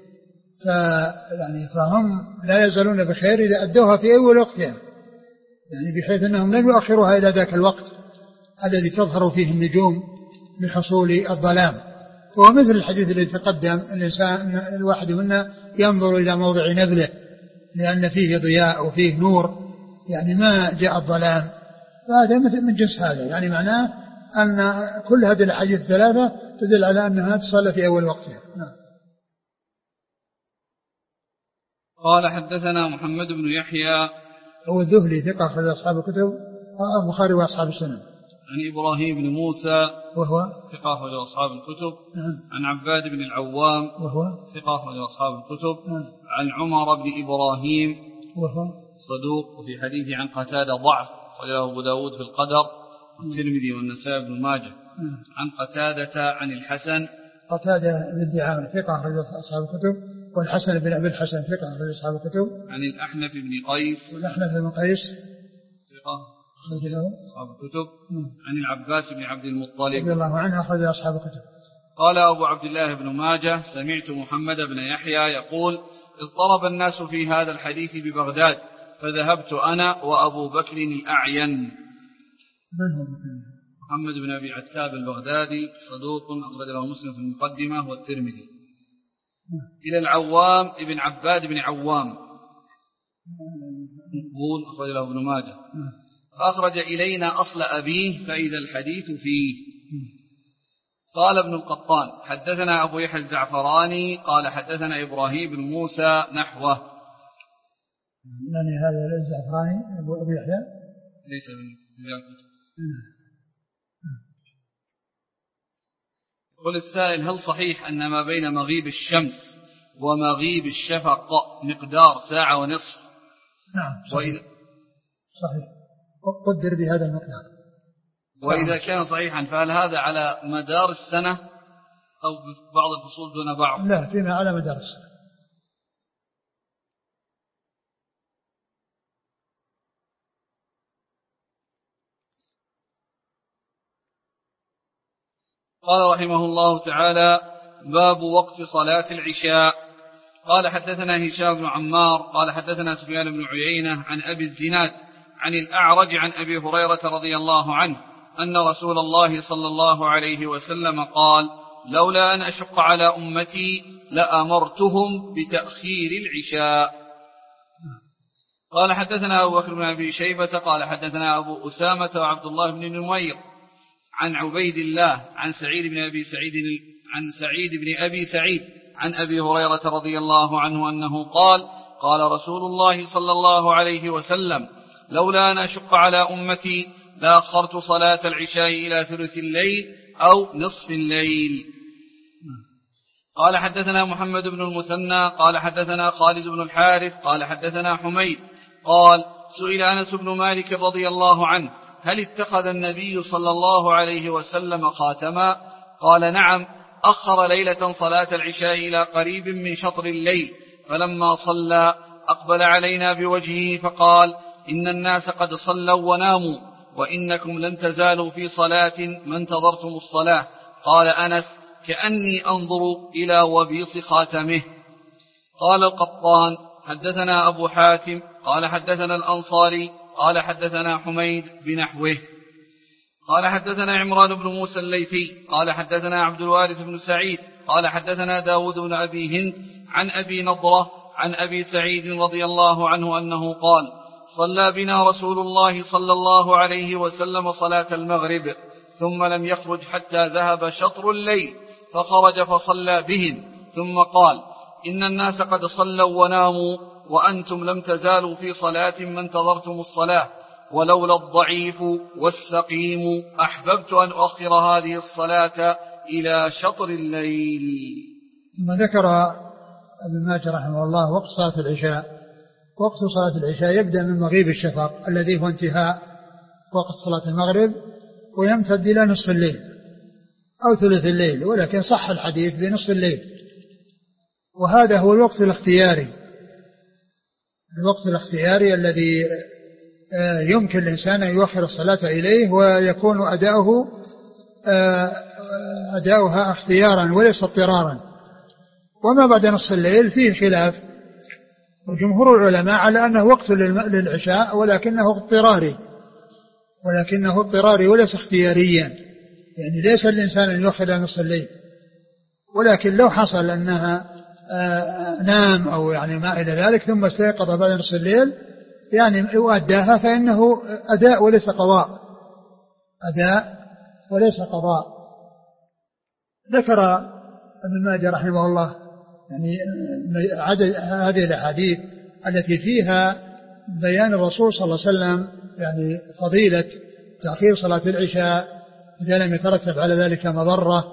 فهم لا يزالون بخير إذا أدوها في أول وقتها، يعني بحيث أنهم لم يؤخروها إلى ذاك الوقت الذي تظهر فيه النجوم لحصول الظلام. وهو مثل الحديث الذي تقدم، الإنسان الواحد منا ينظر إلى موضع نبله لأن فيه ضياء وفيه نور، يعني ما جاء الظلام، فهذا مثل من جنس هذا، يعني معناه أن كل هذه الأحاديث الثلاثة تدل على أنها تصلى في أول وقتها. قال حدثنا محمد بن يحيى هو الذهلي ثقة أخرج أصحاب الكتب البخاري وأصحاب السنن. عن إبراهيم بن موسى وهو ثقة أخرج أصحاب الكتب. عن عباد بن العوام وهو ثقة أخرج أصحاب الكتب. عن عمر بن إبراهيم وهو صدوق، وفي حديثه عن قتادة ضعف، وله أبو داود في القدر والترمذي والنسائي بن ماجه. عن قتادة عن الحسن، قتادة بن دعامة ثقة أخرج أصحاب الكتب، والحسن بن أبي الحسن ثقة أخرج أصحاب الكتب. عن الأحنف بن قيس، والأحنف بن قيس ثقة أخرج أصحاب الكتب. عن العباس بن عبد المطلب رضي الله عنه أخرج أصحاب الكتب. قال أبو عبد الله بن ماجه: سمعت محمد بن يحيى يقول: اضطرب الناس في هذا الحديث ببغداد، فذهبت أنا وأبو بكر الأعين. من هو محمد بن أبي عتاب البغدادي صدوق، أخرج له مسلم في المقدمة والترمذي. إلى العوام ابن عباد بن عوام مقبول، أخرج له ابن ماجه. فأخرج إلينا أصل أبيه فإذا الحديث فيه. قال ابن القطان: حدثنا أبو يحيى الزعفراني قال حدثنا إبراهيم بن موسى نحوه. يعني هذا الزعفراني أبو يحيى ليس من الكتب. يقول السائل: هل صحيح أن ما بين مغيب الشمس ومغيب الشفق مقدار ساعة ونصف؟ نعم صحيح قدر بهذا المقدار. وإذا كان صحيحا فهل هذا على مدار السنة أو بعض الفصول دون بعض؟ لا، فيما على مدار السنة. قال رحمه الله تعالى: باب وقت صلاة العشاء. قال حدثنا هشام بن عمار قال حدثنا سفيان بن عيينة عن أبي الزناد عن الأعرج عن أبي هريرة رضي الله عنه أن رسول الله صلى الله عليه وسلم قال: لولا أن أشق على أمتي لأمرتهم بتأخير العشاء. قال حدثنا أبو بكر بن أبي شيبة قال حدثنا أبو أسامة وعبد الله بن نمير عن عبيد الله عن سعيد بن أبي سعيد عن أبي هريرة رضي الله عنه أنه قال: قال رسول الله صلى الله عليه وسلم: لولا أن أشق على أمتي لأخرت صلاة العشاء إلى ثلث الليل أو نصف الليل. قال حدثنا محمد بن المثنى قال حدثنا خالد بن الحارث قال حدثنا حميد قال: سئل أنس بن مالك رضي الله عنه: هل اتخذ النبي صلى الله عليه وسلم خاتما؟ قال: نعم، أخر ليلة صلاة العشاء إلى قريب من شطر الليل، فلما صلى أقبل علينا بوجهه فقال: إن الناس قد صلوا وناموا، وإنكم لن تزالوا في صلاة ما انتظرتم الصلاة. قال أنس: كأني أنظر إلى وبيص خاتمه. قال القطان: حدثنا أبو حاتم قال حدثنا الأنصاري قال حدثنا حميد بنحوه. قال حدثنا عمران بن موسى الليثي قال حدثنا عبد الوارث بن سعيد قال حدثنا داود بن أبي هند عن أبي نضرة عن أبي سعيد رضي الله عنه أنه قال: صلى بنا رسول الله صلى الله عليه وسلم صلاة المغرب، ثم لم يخرج حتى ذهب شطر الليل، فخرج فصلى بهم، ثم قال: إن الناس قد صلوا وناموا، وأنتم لم تزالوا في صلاة ما انتظرتم الصلاة، ولولا الضعيف والسقيم أحببت أن أؤخر هذه الصلاة إلى شطر الليل. ثم ذكر ابن ماجه رحمه الله وقت صلاة العشاء. وقت صلاة العشاء يبدأ من مغيب الشفق الذي هو انتهاء وقت صلاة المغرب، ويمتد إلى نصف الليل أو ثلث الليل، ولكن صح الحديث بنصف الليل، وهذا هو الوقت الاختياري، الوقت الاختياري الذي يمكن الإنسان أن يؤخر الصلاة إليه ويكون أداؤها اختيارا وليس اضطرارا. وما بعد نصف الليل فيه خلاف، وجمهور العلماء على أنه وقت للعشاء ولكنه اضطراري وليس اختياريا، يعني ليس الإنسان أن يؤخر نصف الليل، ولكن لو حصل أنها نام أو يعني ما إلى ذلك ثم استيقظ بعد نصف الليل يعني وأداها فإنه أداء وليس قضاء. ذكر ابن ماجه رحمه الله يعني عدد هذه الأحاديث التي فيها بيان الرسول صلى الله عليه وسلم يعني فضيلة تأخير صلاة العشاء إذا لم يترتب على ذلك مضرة.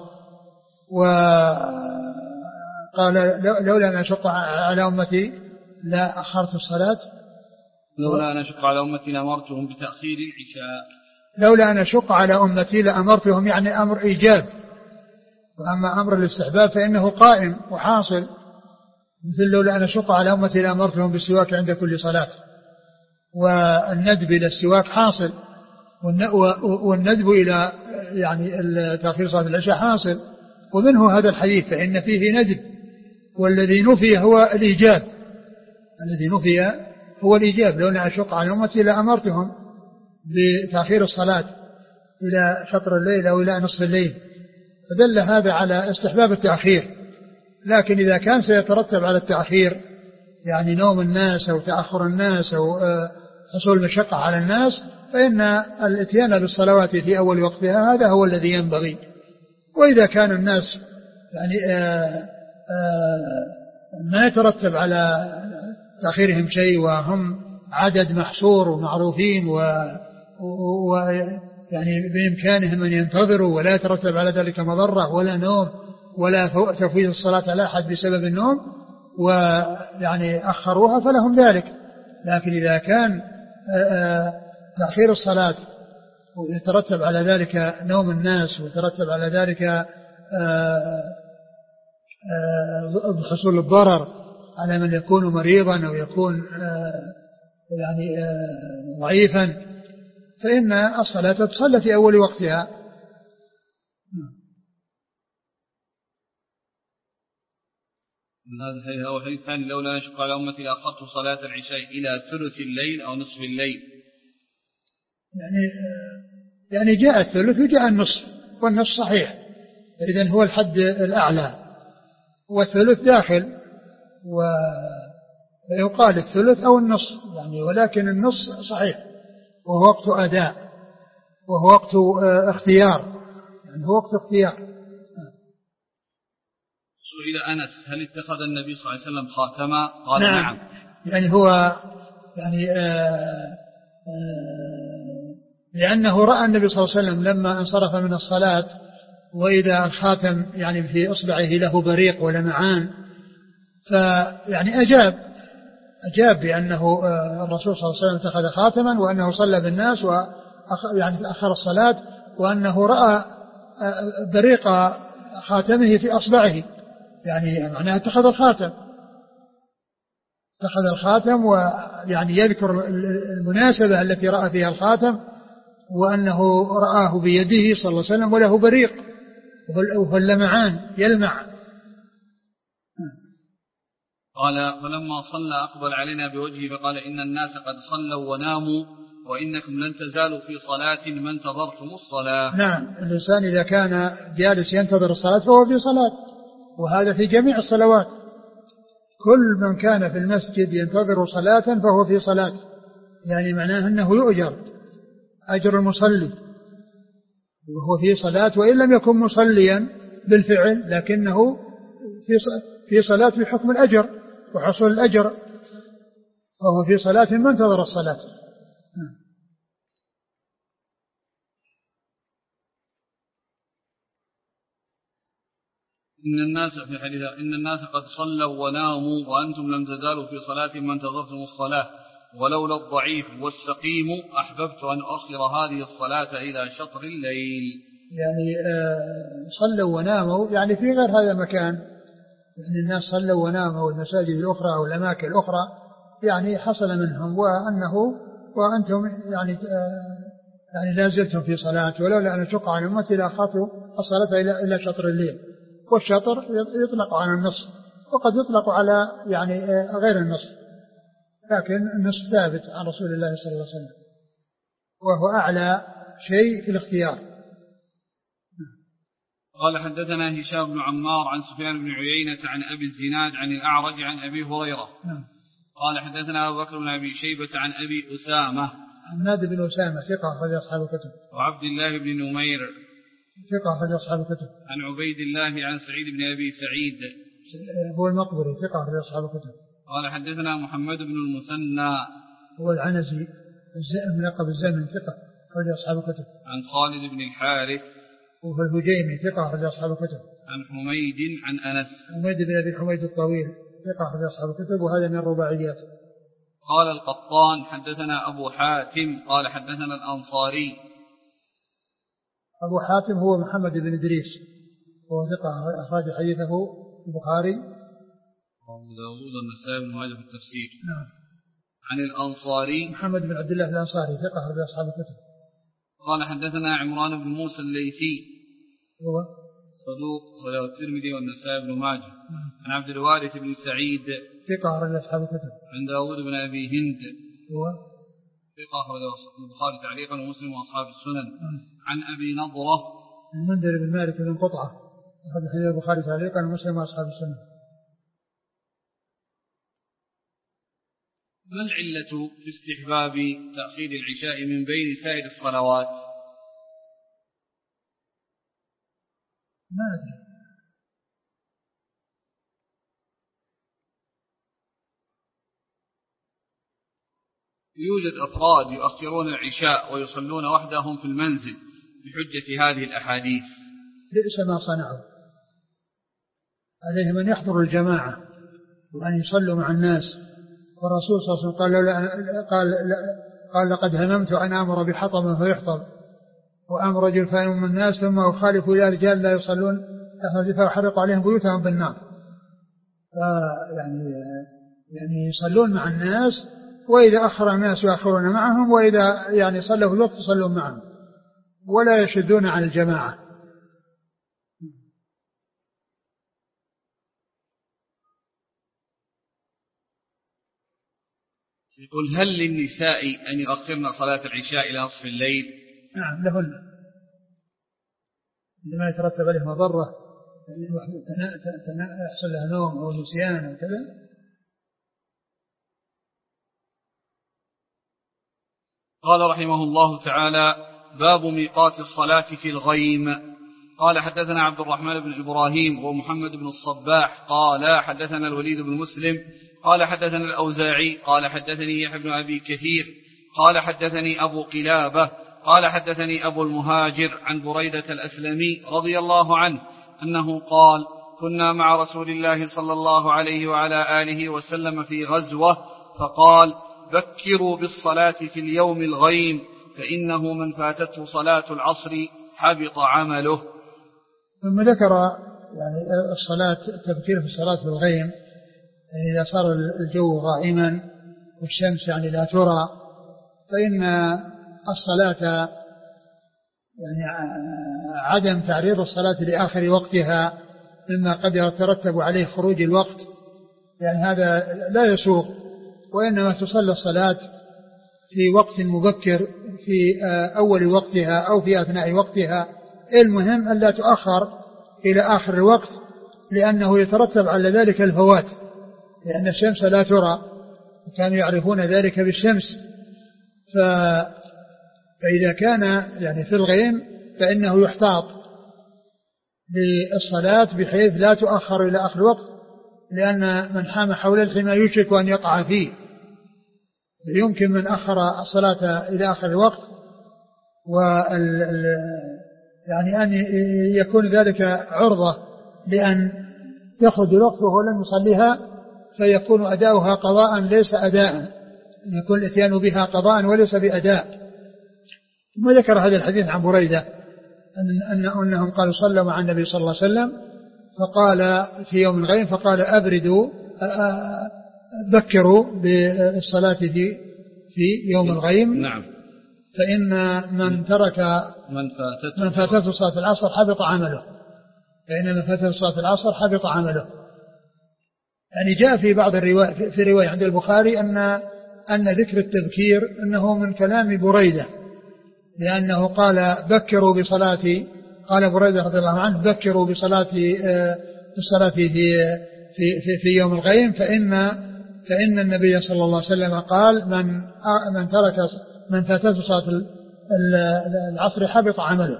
وقال لولا أن أشق على أمتي لا أخرت الصلاة، لولا أن أشق على أمتي لأمرتهم بتأخير العشاء، لولا أن أشق على أمتي لأمرتهم، يعني أمر إيجاب. وأما أمر الاستحباب فإنه قائم وحاصل، مثل لولا أن أشق على أمتي لأمرتهم بالسواك عند كل صلاة، والندب إلى السواك حاصل، والندب إلى يعني تأخير صلاة العشاء حاصل. ومنه هذا الحديث فإن فيه ندب، والذي نفي هو الإيجاب، الذي نفي هو الإيجاب. لولا أشق على أمتي لأمرتهم بتأخير الصلاة إلى شطر الليل أو إلى نصف الليل، فدل هذا على استحباب التأخير. لكن إذا كان سيترتب على التأخير يعني نوم الناس أو تأخر الناس أو حصول مشقة على الناس، فإن الاتيان بالصلوات في أول وقتها هذا هو الذي ينبغي. وإذا كان الناس يعني ما يترتب على تأخيرهم شيء وهم عدد محصور ومعروفين ويعني بإمكانهم أن ينتظروا ولا يترتب على ذلك مضرة ولا نوم ولا تفويت الصلاة على أحد بسبب النوم ويعني أخروها فلهم ذلك. لكن إذا كان تأخير الصلاة ويترتب على ذلك نوم الناس ويترتب على ذلك حصول الضرر على من يكون مريضا أو يكون يعني ضعيفا، فإن الصلاة تصلى في أول وقتها. هذا الحديث أو حديث ثاني لولا نشق على أمتي لأخرت صلاة العشاء إلى ثلث الليل أو نصف الليل. يعني جاء الثلث وجاء النصف، والنصف صحيح، إذن هو الحد الأعلى، والثلث داخل ويقال الثلث أو النصف يعني، ولكن النصف صحيح وهو وقت أداء وهو وقت اختيار، يعني هو وقت اختيار. سئل أنس هل اتخذ النبي صلى الله عليه وسلم خاتما؟ قال نعم. يعني هو يعني لأنه رأى النبي صلى الله عليه وسلم لما انصرف من الصلاة وإذا الخاتم يعني في إصبعه له بريق ولمعان، فيعني أجاب بأنه الرسول صلى الله عليه وسلم اتخذ خاتما وأنه صلى بالناس يعني أخر الصلاة، وأنه رأى بريق خاتمه في أصبعه، يعني معناه اتخذ الخاتم ويعني يذكر المناسبة التي رأى فيها الخاتم وأنه رآه بيده صلى الله عليه وسلم وله بريق وهو اللمعان يلمع. قال فلما صلى أقبل علينا بوجهه فقال إن الناس قد صلوا وناموا وإنكم لن تزالوا في صلاة ما انتظرتم الصلاة. نعم، الإنسان إذا كان جالس ينتظر الصلاة فهو في صلاة، وهذا في جميع الصلوات، كل من كان في المسجد ينتظر صلاة فهو في صلاة، يعني معناه أنه يؤجر أجر المصلي وهو في صلاة، وإن لم يكن مصليا بالفعل لكنه في صلاة بحكم الأجر وحصول الأجر، وهو في صلاة ما انتظر الصلاة. إن الناس قد صلوا وناموا وأنتم لم تزالوا في صلاة ما انتظرتم الصلاة ولولا الضعيف والسقيم أحببت أن أؤخر هذه الصلاة إلى شطر الليل. يعني صلوا وناموا يعني في غير هذا المكان، يعني الناس صلوا وناموا والمساجد الأخرى أو الأماكن الأخرى يعني حصل منهم وأنتم يعني لا زلتم في صلاة، ولولا أن أشق على أمتي لأخرتوا الصلاة إلى شطر الليل. والشطر يطلق على النصف وقد يطلق على يعني غير النصف، لكن النصف ثابت عن رسول الله صلى الله عليه وسلم وهو أعلى شيء في الاختيار. قال حدثنا هشام بن عمار عن سفيان بن عيينة عن أبي الزناد عن الأعرج عن أبي هريرة. قال حدثنا أبو بكر بن أبي شيبة عن أبي أسامة حماد بن أسامة ثقة أخرج أصحاب الكتب، وعبد الله بن نمير ثقة أخرج أصحاب الكتب، عن عبيد الله عن سعيد بن أبي سعيد هو المقبري ثقة أخرج أصحاب الكتب. قال حدثنا محمد بن المثنى هو العنزي من لقب الزمن ثقة أخرج أصحاب الكتب. عن خالد بن الحارث وهو الهجيمي ثقة أخرج أصحاب الكتب. عن حميد عن أنس. حميد بن أبي حميد الطويل ثقة أخرج أصحاب الكتب، وهذا من الرباعيات. قال القطان حدثنا أبو حاتم قال حدثنا الأنصاري. أبو حاتم هو محمد بن إدريس وهو ثقة أخرج حديثه البخاري وأبو داود والنسائي بن ماجه في التفسير. نعم. عن الأنصاري محمد بن عبد الله الأنصاري ثقة أخرج أصحاب الكتب. قال حدثنا عمران بن موسى الليثي هو صدوق أخرجه الترمذي والنسائي بن ماجه. عن عبد الوارث بن سعيد ثقة أخرج أصحاب الكتب. عن داود بن أبي هند هو ثقة أخرجه البخاري تعليقا ومسلم وأصحاب السنن. عن أبي نضرة المنذر بن مالك بن قطعة أخرج حديث البخاري تعليقا ومسلم وأصحاب السنن. ما العلة في استحباب تأخير العشاء من بين سائر الصلوات؟ ما أدري. يوجد أفراد يؤخرون العشاء ويصلون وحدهم في المنزل بحجة هذه الأحاديث. بئس ما صنعوا. عليهم أن يحضروا الجماعة وأن يصلوا مع الناس. والرسول صلى الله عليه وسلم قال لقد هممت أن أمر بحطب فيحطب وأمر رجل فيؤم الناس ثم أخالف إلى رجال لا يصلون فأحرق عليهم بيوتهم بالنار. يعني يصلون مع الناس، وإذا أخر الناس يأخرون معهم، وإذا يعني صلوا في الوقت يصلون معهم، ولا يشدون عن الجماعة. يقول هل للنساء أن يؤخرن صلاة العشاء إلى نصف الليل؟ نعم لهن، إذا ما يترتب عليه مضرة يحصل لها نوم أو نسيان أو كذا. قال رحمه الله تعالى: باب ميقات الصلاة في الغيم. قال حدثنا عبد الرحمن بن إبراهيم ومحمد بن الصباح قال حدثنا الوليد بن مسلم قال حدثنا الأوزاعي قال حدثني يحيى بن أبي كثير قال حدثني أبو قلابة قال حدثني أبو المهاجر عن بريدة الأسلمي رضي الله عنه أنه قال: كنا مع رسول الله صلى الله عليه وعلى آله وسلم في غزوة، فقال: بكروا بالصلاة في اليوم الغيم، فإنه من فاتته صلاة العصر حبط عمله. ثم ذكر يعني الصلاة، تبكير في الصلاة بالغيم، يعني إذا صار الجو غائما والشمس يعني لا ترى، فإن الصلاة يعني عدم تعريض الصلاة لآخر وقتها مما قد يترتب عليه خروج الوقت، يعني هذا لا يسوق، وإنما تصلى الصلاة في وقت مبكر في أول وقتها أو في أثناء وقتها. المهم أن لا تؤخر إلى آخر الوقت، لأنه يترتب على ذلك الفوات، لأن الشمس لا ترى، وكانوا يعرفون ذلك بالشمس. فإذا كان يعني في الغيم فإنه يحتاط بالصلاة بحيث لا تؤخر إلى آخر الوقت، لأن من حام حول الحمى يشرك أن يقع فيه. يمكن من أخر الصلاة إلى آخر الوقت يعني أن يكون ذلك عرضة لأن يخرج الوقت وهو لم يصليها، فيكون أداؤها قضاء ليس أداء، يكون الاتيان بها قضاء وليس بأداء. ثم ذكر هذا الحديث عن بريدة أنهم قالوا صلوا مع النبي صلى الله عليه وسلم، فقال في يوم الغيم فقال: أبردوا بكروا بالصلاة في يوم الغيم. نعم. فإن من فاتته صلاة العصر حبط عمله. فإن من فاتته صلاة العصر حبط عمله. يعني جاء في بعض الرواية، في رواية عند البخاري أن ذكر التبكير أنه من كلام بريدة، لأنه قال: بكروا بصلاتي، قال بريدة رضي الله عنه: بكروا بصلاتي الصلاة في يوم الغيم، فإن النبي صلى الله عليه وسلم قال: من فاتته صلاة العصر حبط عمله.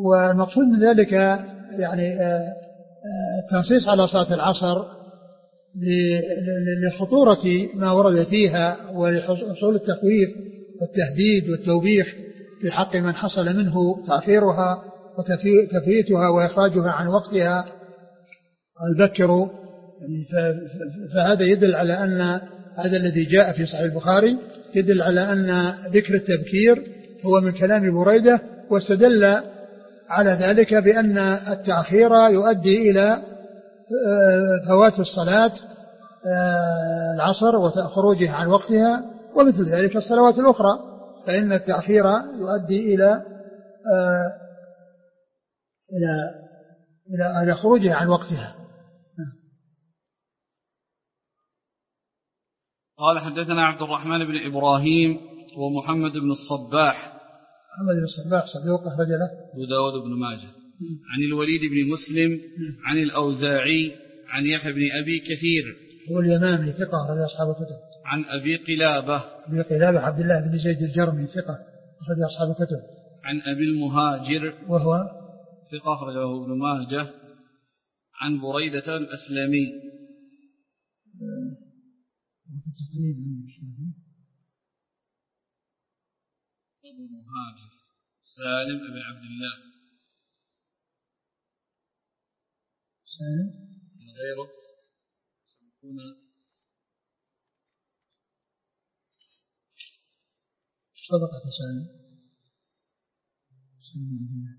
والمقصود من ذلك يعني التنصيص على صلاة العصر لخطورة ما ورد فيها ولحصول التخويف والتهديد والتوبيخ في حق من حصل منه تأخيرها وتفويتها وإخراجها عن وقتها البكر. فهذا يدل على أن هذا الذي جاء في صحيح البخاري يدل على أن ذكر التبكير هو من كلام بريدة، واستدل على ذلك بأن التأخير يؤدي إلى فوات الصلاة العصر وخروجها عن وقتها، ومثل ذلك الصلوات الأخرى، فإن التأخير يؤدي إلى خروجها عن وقتها. قال حدثنا عبد الرحمن بن إبراهيم ومحمد بن الصباح. محمد بن الصباح صدوق أخرج له أبو داود بن ماجه. عن الوليد بن مسلم عن الأوزاعي عن يحيى بن أبي كثير هو اليمامي ثقة أخرج أصحاب الكتب. عن أبي قلابة عبد الله بن زيد الجرمي ثقة أخرج أصحاب الكتب. عن أبي المهاجر وهو ثقة أخرجه ابن ماجه. عن بريدة الأسلمي أبو المهاجر سالم بن عبد الله سالم غيره صدقة سالم بن عبد الله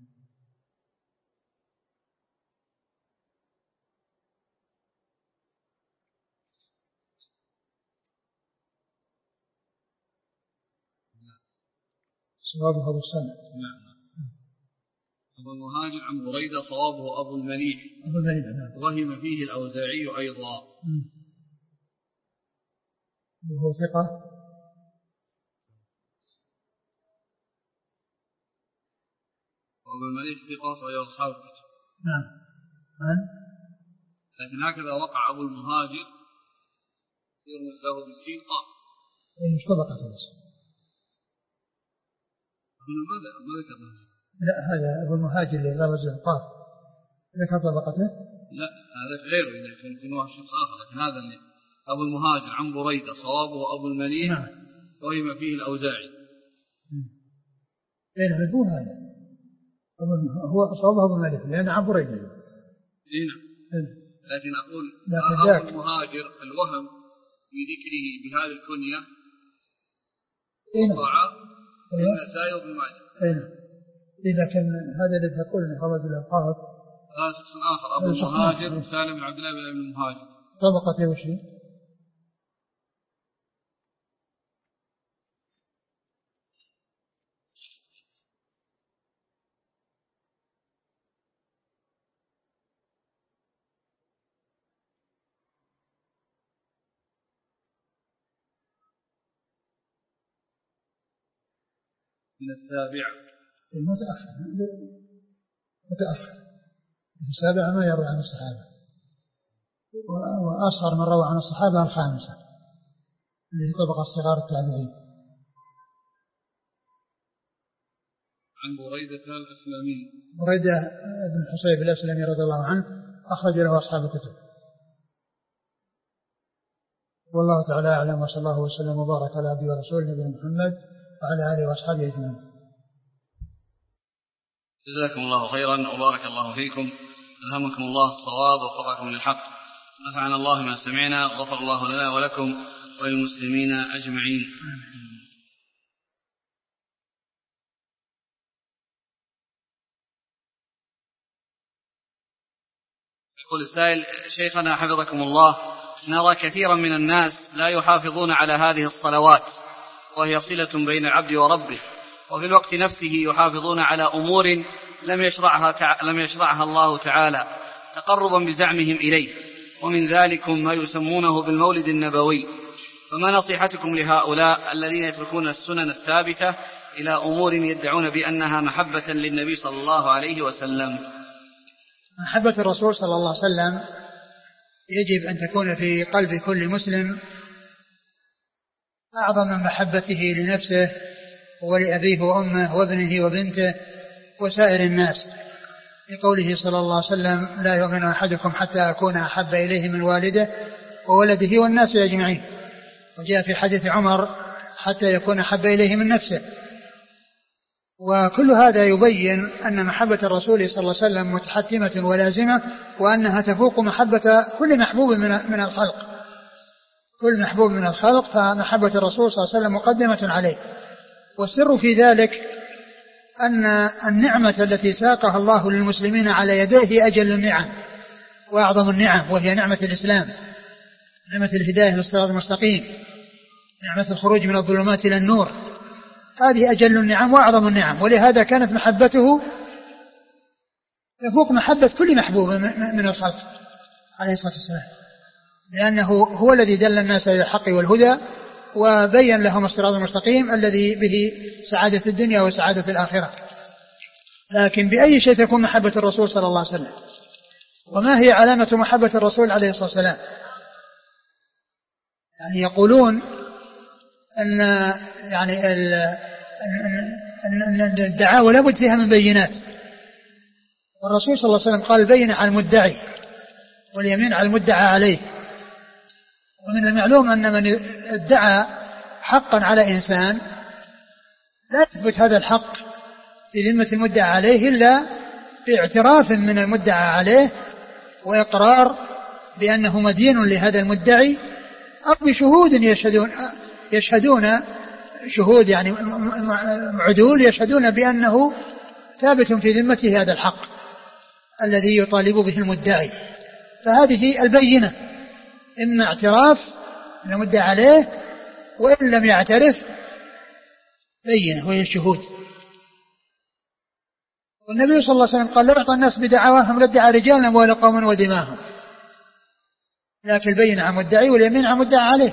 صوابه أبو السلام. نعم. أبو المهاجر عن بريدة صوابه أبو المليح. نعم. وهم فيه الأوزاعي أيضا. وهو ثقة. وأبو المليح ثقة وهي أصحاب الكتب. نعم. لكن هكذا وقع أبو المهاجر يرمز له بالسين قال. مش طبقة بس. ما ذكر لا هذا أبو المهاجر اللي رمز له قاف ذكر طبقته. لا هذا غيره إذا كان هو شخص آخر، لكن هذا اللي أبو المهاجر عن بريدة صوابه أبو المليح. نعم. وهم فيه الأوزاعي. أين هو هذا هو صوابه أبو المليح لأن عن بريدة. نعم. لكن أقول أبو المهاجر الوهم في ذكره بهذه الكنية وقع النسائي وابن ماجه. لكن هذا الذي تقول انه خرج الأوقاف هذا شخص آخر أبو المهاجر سالم بن عبد الله بن أبي المهاجر. طبقته وش هي؟ من السابعة. متأخر. السابعة ما يروي عن الصحابة، وأصغر من روى عن الصحابة الخامسة اللي طبقة الصغار التابعين. عن بريدة الأسلمي. بريدة بن حصيب الأسلمي رضي الله عنه أخرج له أصحاب الكتب. والله تعالى أعلم، وصلى الله وسلم وبارك على عبده ورسوله نبينا محمد وعلى آله وأصحابه أجمعين. جزاكم الله خيرا وبارك الله فيكم، ألهمكم الله الصواب ووفقكم للحق، نفعنا الله ما سمعنا وغفر الله لنا ولكم وللمسلمين أجمعين. يقول السائل: شيخنا حفظكم الله، نرى كثيرا من الناس لا يحافظون على هذه الصلوات وهي صلة بين العبد وربه، وفي الوقت نفسه يحافظون على أمور لم يشرعها الله تعالى تقربا بزعمهم إليه، ومن ذلك ما يسمونه بالمولد النبوي، فما نصيحتكم لهؤلاء الذين يتركون السنن الثابتة إلى أمور يدعون بأنها محبة للنبي صلى الله عليه وسلم؟ محبة الرسول صلى الله عليه وسلم يجب أن تكون في قلب كل مسلم أعظم من محبته لنفسه ولأبيه وأمه وابنه وبنته وسائر الناس، لقوله صلى الله عليه وسلم: لا يؤمن أحدكم حتى أكون أحب إليه من والده وولده والناس أجمعين. وجاء في حديث عمر حتى يكون أحب إليه من نفسه. وكل هذا يبين أن محبة الرسول صلى الله عليه وسلم متحتمة ولازمة، وأنها تفوق محبة كل محبوب من الخلق. كل محبوب من الخلق فمحبة الرسول صلى الله عليه وسلم مقدمة عليه. والسر في ذلك أن النعمة التي ساقها الله للمسلمين على يديه أجل النعم وأعظم النعم، وهي نعمة الإسلام، نعمة الهداية للصراط المستقيم، نعمة الخروج من الظلمات إلى النور. هذه أجل النعم وأعظم النعم، ولهذا كانت محبته تفوق محبة كل محبوب من الخلق عليه الصلاة والسلام، لأنه هو الذي دل الناس إلى الحق والهدى وبين لهم الصراط المستقيم الذي به سعادة الدنيا وسعادة الآخرة. لكن بأي شيء تكون محبة الرسول صلى الله عليه وسلم؟ وما هي علامة محبة الرسول عليه الصلاة والسلام؟ يعني يقولون أن يعني الدعاوى لابد فيها من بينات، والرسول صلى الله عليه وسلم قال البينة على المدعي واليمين على المدعى عليه. ومن المعلوم أن من ادعى حقا على إنسان لا يثبت هذا الحق في ذمة المدعى عليه إلا باعتراف من المدعى عليه وإقرار بأنه مدين لهذا المدعي، أو بشهود يشهدون شهود يعني عدول يشهدون بأنه ثابت في ذمته هذا الحق الذي يطالب به المدعي. فهذه البينة، إما اعتراف من المدعى عليه، وإن لم يعترف بينة وهي الشهود. والنبي صلى الله عليه وسلم قال لا يعطى الناس بدعواهم لادعى رجال أموال قوم ودماهم، لكن البينة عن مدعي واليمين عن مدعى عليه.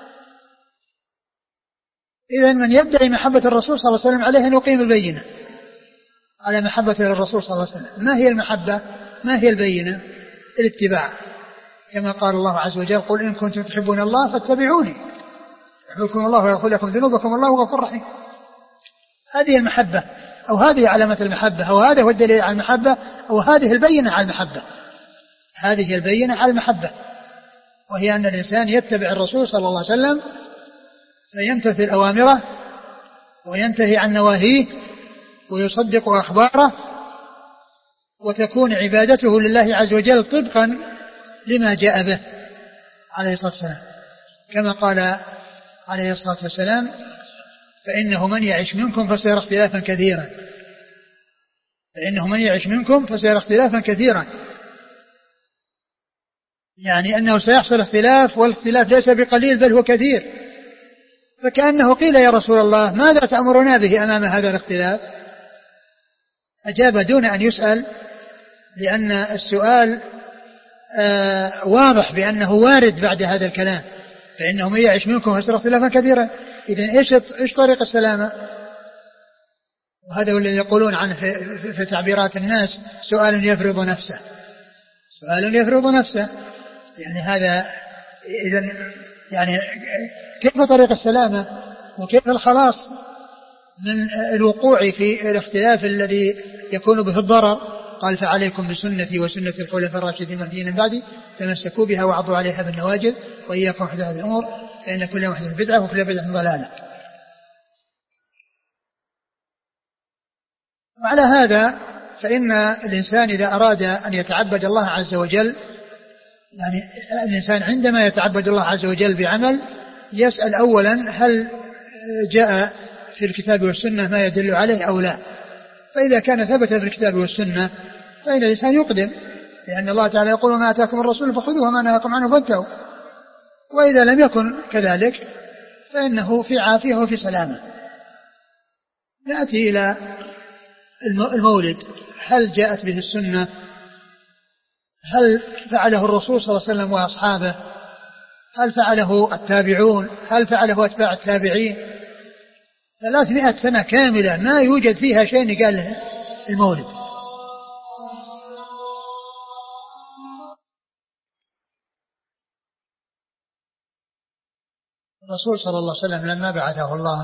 إذن من يدعي محبة الرسول صلى الله عليه وسلم عليه أن يقيم البينة على محبة الرسول صلى الله عليه وسلم. ما هي المحبة؟ ما هي البينة؟ الاتباع، كما قال الله عز وجل قل إن كنتم تحبون الله فاتبعوني يحببكم الله ويغفر لكم ذنوبكم والله غفور رحيم. هذه المحبة، أو هذه علامة المحبة، أو هذا هو الدليل على المحبة، أو هذه البينة على المحبة. هذه البينة على المحبة، وهي أن الإنسان يتبع الرسول صلى الله عليه وسلم فيمتثل أوامره وينتهي عن نواهيه ويصدق أخباره، وتكون عبادته لله عز وجل طبقا لما جاء به عليه الصلاة والسلام، كما قال عليه الصلاة والسلام فإنه من يعش منكم فسيرى اختلافا كثيرا، فإنه من يعش منكم فسيرى اختلافا كثيرا، يعني أنه سيحصل اختلاف، والاختلاف ليس بقليل بل هو كثير. فكأنه قيل يا رسول الله ماذا تأمرنا به أمام هذا الاختلاف؟ أجاب دون أن يسأل، لأن السؤال واضح بأنه وارد بعد هذا الكلام، فإنه من يعش منكم فسيرى اختلافا كثيرا. إذن إيش طريق السلامة؟ وهذا هو الذي يقولون عنه في تعبيرات الناس سؤال يفرض نفسه، سؤال يفرض نفسه. يعني هذا إذن يعني كيف طريق السلامة وكيف الخلاص من الوقوع في الاختلاف الذي يكون به الضرر؟ قال فعليكم بسنتي وسنة الخلفاء الراشدين المهديين من بعدي تمسكوا بها وعضوا عليها بالنواجذ وإياكم محدثات الأمور فإن كل محدث بدعة وكل بدعة ضلالة. وعلى هذا فإن الإنسان إذا أراد أن يتعبد الله عز وجل، يعني الإنسان عندما يتعبد الله عز وجل بعمل يسأل أولا هل جاء في الكتاب والسنة ما يدل عليه أو لا. فإذا كان ثبت في الكتاب والسنة فإن الإنسان يقدم، لأن الله تعالى يقول ما أتاكم الرسول فخذوه وما نهاكم عنه فانتهوا. وإذا لم يكن كذلك فإنه في عافية وفي سلامة. نأتي إلى المولد، هل جاءت به السنة؟ هل فعله الرسول صلى الله عليه وسلم وأصحابه؟ هل فعله التابعون؟ هل فعله أتباع التابعين؟ 300 سنة كاملة ما يوجد فيها شيء قال المولد. الرسول صلى الله عليه وسلم لما بعثه الله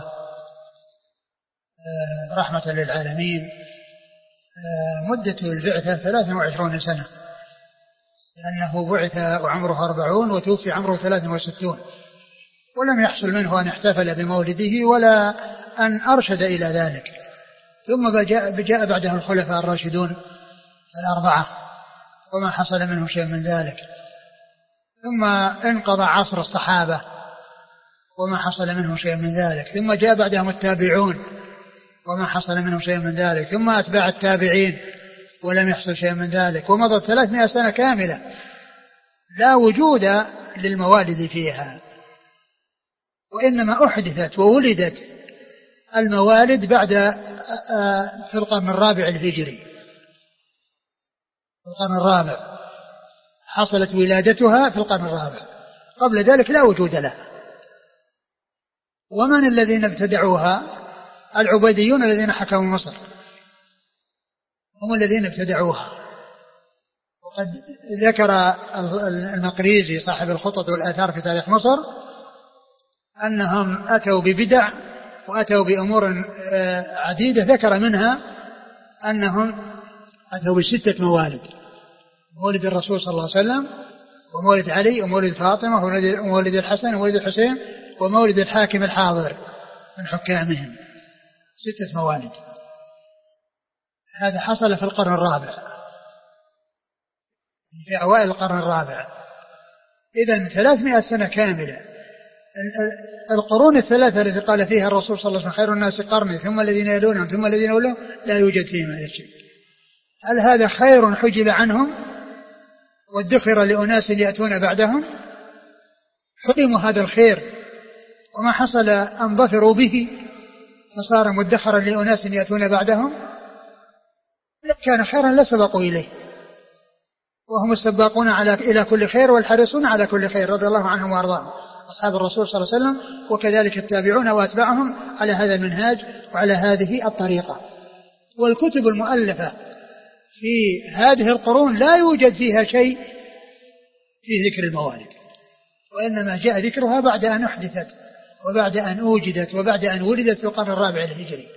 رحمة للعالمين مدة البعثة 23 سنة، لأنه بعث وعمره 40 وتوفي عمره 63، ولم يحصل منه أن احتفل بمولده ولا أن أرشد إلى ذلك. ثم جاء بعده الخلفاء الراشدون 4 وما حصل منه شيء من ذلك. ثم انقضى عصر الصحابة وما حصل منه شيء من ذلك. ثم جاء بعدهم التابعون وما حصل منه شيء من ذلك. ثم أتباع التابعين ولم يحصل شيء من ذلك. ومضت 300 سنة كاملة لا وجود للموالد فيها، وإنما أحدثت وولدت الموالد بعد في القرن الرابع الهجري. في القرن الرابع حصلت ولادتها في القرن الرابع، قبل ذلك لا وجود لها. ومن الذين ابتدعوها؟ العبيديون الذين حكموا مصر هم الذين ابتدعوها. وقد ذكر المقريزي صاحب الخطط والآثار في تاريخ مصر أنهم أتوا ببدع وأتوا بأمور عديدة، ذكر منها أنهم أتوا ب6 موالد: مولد الرسول صلى الله عليه وسلم، ومولد علي، ومولد فاطمة، ومولد الحسن، ومولد الحسين، ومولد الحاكم الحاضر من حكامهم. 6 موالد. هذا حصل في القرن الرابع، في أوائل القرن الرابع. إذن 300 سنة كاملة. القرون الثلاثة التي قال فيها الرسول صلى الله عليه وسلم خير الناس قرني ثم الذين يلونهم ثم الذين يلونهم لا يوجد فيهم هذا الشيء. هل هذا خير حجب عنهم وادخر لأناس يأتون بعدهم؟ حرموا هذا الخير، وما حصل أن ظفروا به فصار مدخرا لأناس يأتون بعدهم. لو كان خيرا لسبقوا إليه، وهم السباقون إلى كل خير والحريصون على كل خير رضي الله عنهم وأرضاهم أصحاب الرسول صلى الله عليه وسلم، وكذلك التابعون وأتباعهم على هذا المنهاج وعلى هذه الطريقة. والكتب المؤلفة في هذه القرون لا يوجد فيها شيء في ذكر الموالد، وإنما جاء ذكرها بعد أن أحدثت وبعد أن أوجدت وبعد أن ولدت في القرن الرابع الهجري.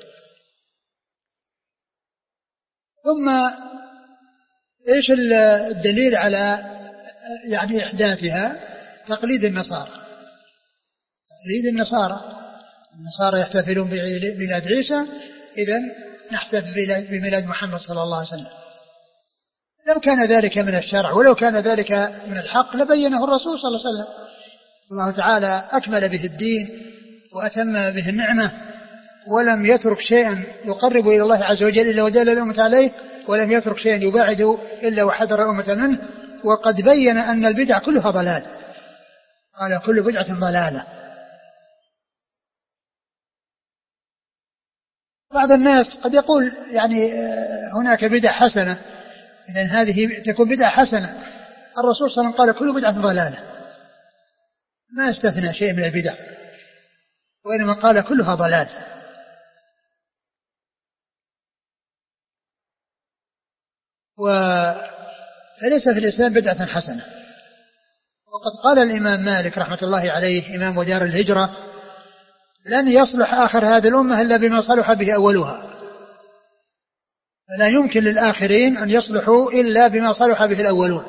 ثم إيش الدليل على يعني إحداثها؟ تقليد النصارى. تقليد النصارى يحتفلون بميلاد عيسى، إذن نحتفل بميلاد محمد صلى الله عليه وسلم. لو كان ذلك من الشرع ولو كان ذلك من الحق لبينه الرسول صلى الله عليه وسلم. الله تعالى أكمل به الدين وأتم به النعمة، ولم يترك شيئا يقرب إلى الله عز وجل إلا ودل الأمة عليه، ولم يترك شيئا يباعد إلا وحذر الأمة منه. وقد بين أن البدع كلها ضلال، قال كل بدعة ضلالة. بعض الناس قد يقول يعني هناك بدع حسنة، إذن هذه تكون بدعة حسنة. الرسول صلى الله عليه وسلم قال كل بدعة ضلالة، ما استثنى شيء من البدع، وإنما قال كلها ضلال. فليس في الإسلام بدعة حسنة. وقد قال الإمام مالك رحمة الله عليه إمام دار الهجرة: لن يصلح آخر هذه الأمة إلا بما صلح به أولها، فلا يمكن للآخرين أن يصلحوا إلا بما صلح به الأولون.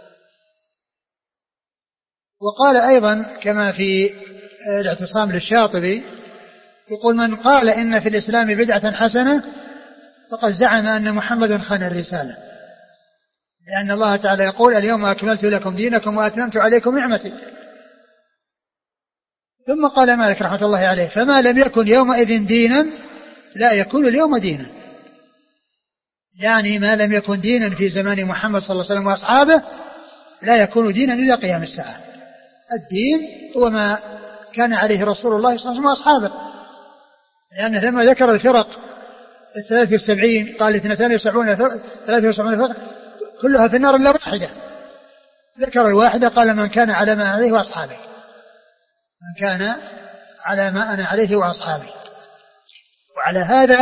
وقال أيضا كما في الاعتصام للشاطبي يقول: من قال إن في الإسلام بدعة حسنة فقد زعم أن محمدا خان الرسالة، لأن الله تعالى يقول: اليوم أكملت لكم دينكم وأتممت عليكم نعمتي. ثم قال مالك رحمة الله عليه: فما لم يكن يومئذ دينا لا يكون اليوم دينا. يعني ما لم يكن دينا في زمان محمد صلى الله عليه وسلم وأصحابه لا يكون دينا إلى قيام الساعة. الدين هو ما كان عليه رسول الله صلى الله عليه وسلم وأصحابه، لأنه لما ذكر الفرق 73 قال 73 فرق كلها في النار إلا واحدة. ذكر الواحدة قال: من كان على ما عليه وأصحابه، من كان على ما أنا عليه وأصحابي. وعلى هذا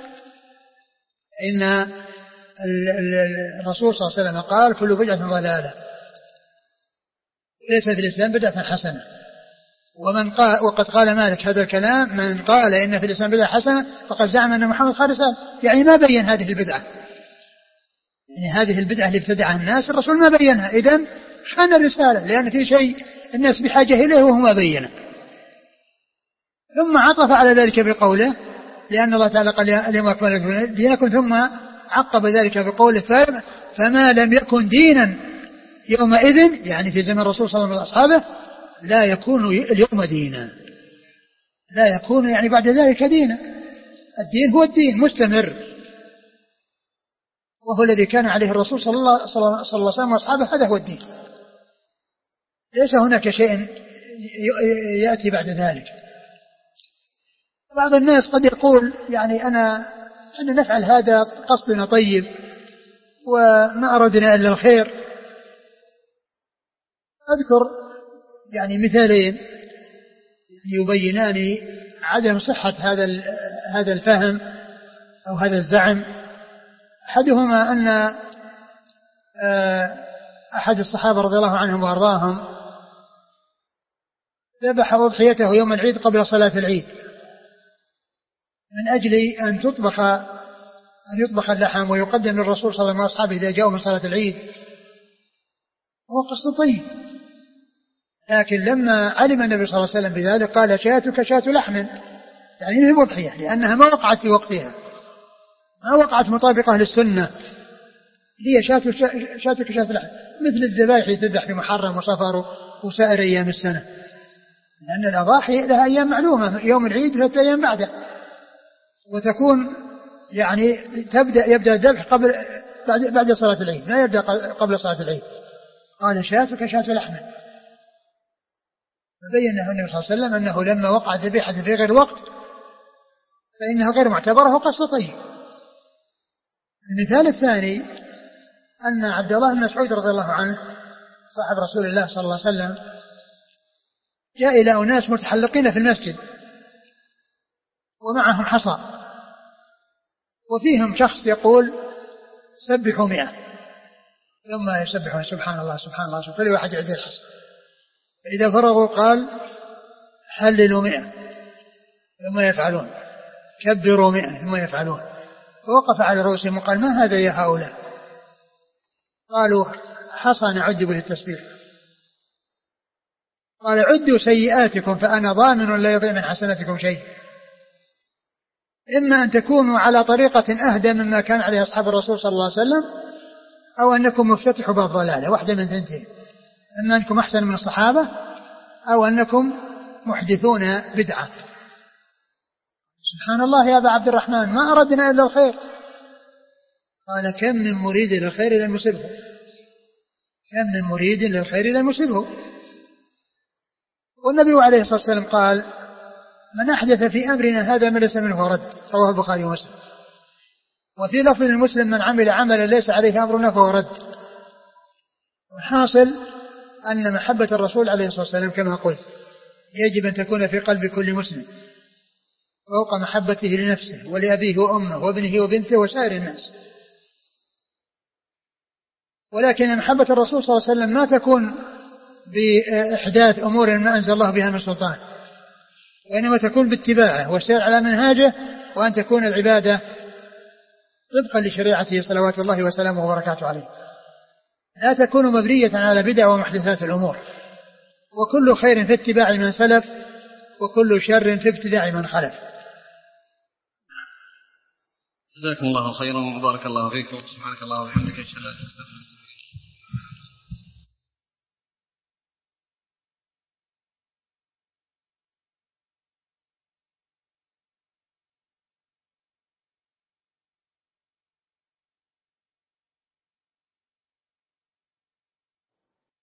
إن الرسول صلى الله عليه وسلم قال: كل بدعة ضلالة، ليس في الإسلام بدعة حسنة. وقد قال مالك هذا الكلام: من قال إن في الإسلام بدعة حسنة فقد زعم أن محمد خالص، يعني ما بين هذه البدعة، يعني هذه البدعة اللي ابتدعها الناس الرسول ما بينها، إذن خان الرسالة، لأن في شيء الناس بحاجة إليه وهو ما بينه. ثم عطف على ذلك بقوله لأن الله تعالى قال اليوم أكملت لكم دينكم، ثم عقب ذلك بقوله فما لم يكن دينا يومئذ، يعني في زمن الرسول صلى الله عليه وسلم وأصحابه، لا يكون اليوم دينا، لا يكون يعني بعد ذلك دينا. الدين هو الدين مستمر، وهو الذي كان عليه الرسول صلى الله عليه وسلم وأصحابه، هذا هو الدين، ليس هناك شيء يأتي بعد ذلك. بعض الناس قد يقول يعني أن نفعل هذا قصدنا طيب وما أردنا إلا الخير. أذكر يعني مثالين يبينان عدم صحة هذا الفهم أو هذا الزعم. أحدهما أن أحد الصحابة رضي الله عنهم وأرضاهم ذبح أضحيته يوم العيد قبل صلاة العيد من أجل أن يطبخ اللحم ويقدم للرسول صلى الله عليه وسلم وأصحابه إذا جاءوا من صلاة العيد، هو قصد طيب. لكن لما علم النبي صلى الله عليه وسلم بذلك قال شاتك شات لحم، يعني هي مضحية، لأنها ما وقعت في وقتها، ما وقعت مطابقة للسنة، هي شاتك شات لحم، مثل الذبائح يذبح في محرم وصفر وسائر أيام السنة، لأن الأضاحي لها أيام معلومة، يوم العيد 3 أيام بعده، وتكون يعني يبدأ الذبح بعد صلاة العيد، لا يبدأ قبل صلاة العيد. قال شاتك شات لحم، فبين النبي صلى الله عليه وسلم أنه لما وقع ذبيحة في غير وقت فإنها غير معتبرة وقصد طيب. المثال الثاني أن عبد الله بن مسعود رضي الله عنه صاحب رسول الله صلى الله عليه وسلم جاء إلى أناس متحلقين في المسجد ومعهم حصى، وفيهم شخص يقول سبحوا 100، ثم يسبحون سبحان الله سبحان الله، كل واحد يعد الحصى، فإذا فرغوا قال حللوا 100، ثم يفعلون، كبروا 100، ثم يفعلون. فوقف على رؤوسهم وقال ما هذا يا هؤلاء؟ قالوا حصى نعد به التسبيح. قال عدوا سيئاتكم فأنا ضامن لا يضيع من حسناتكم شيء. إما أن تكونوا على طريقة أهدى مما كان عليه أصحاب الرسول صلى الله عليه وسلم، أو أنكم مفتتحوا باب ضلالة، واحدة من ثنتين، إما أنكم أحسن من الصحابة أو أنكم محدثون بدعة. سبحان الله يا أبا عبد الرحمن ما أردنا إلا الخير. قال كم من مريد للخير لم يصبه، كم من مريد للخير لم يصبه. والنبي عليه الصلاة والسلام قال من أحدث في أمرنا هذا ما ليس منه رد، رواه البخاري ومسلم. وفي لفظ المسلم من عمل عملا ليس عليه أمرنا فهو رد. وحاصل أن محبة الرسول عليه الصلاة والسلام كما قلت يجب أن تكون في قلب كل مسلم فوق محبته لنفسه ولأبيه وأمه وابنه وبنته وسائر الناس. ولكن محبة الرسول صلى الله عليه وسلم ما تكون بإحداث أمور ما أنزل الله بها من سلطان، وإنما تكون باتباعه والسير على منهاجه، وأن تكون العبادة طبقا لشريعته صلوات الله وسلامه وبركاته عليه، لا تكون مبنية على بدع ومحدثات الأمور. وكل خير في اتباع من سلف، وكل شر في ابتداع من خلف. جزاكم الله خيرا وبارك الله فيكم. سبحانك اللهم وبحمدك اشهد ان لا اله الا انت.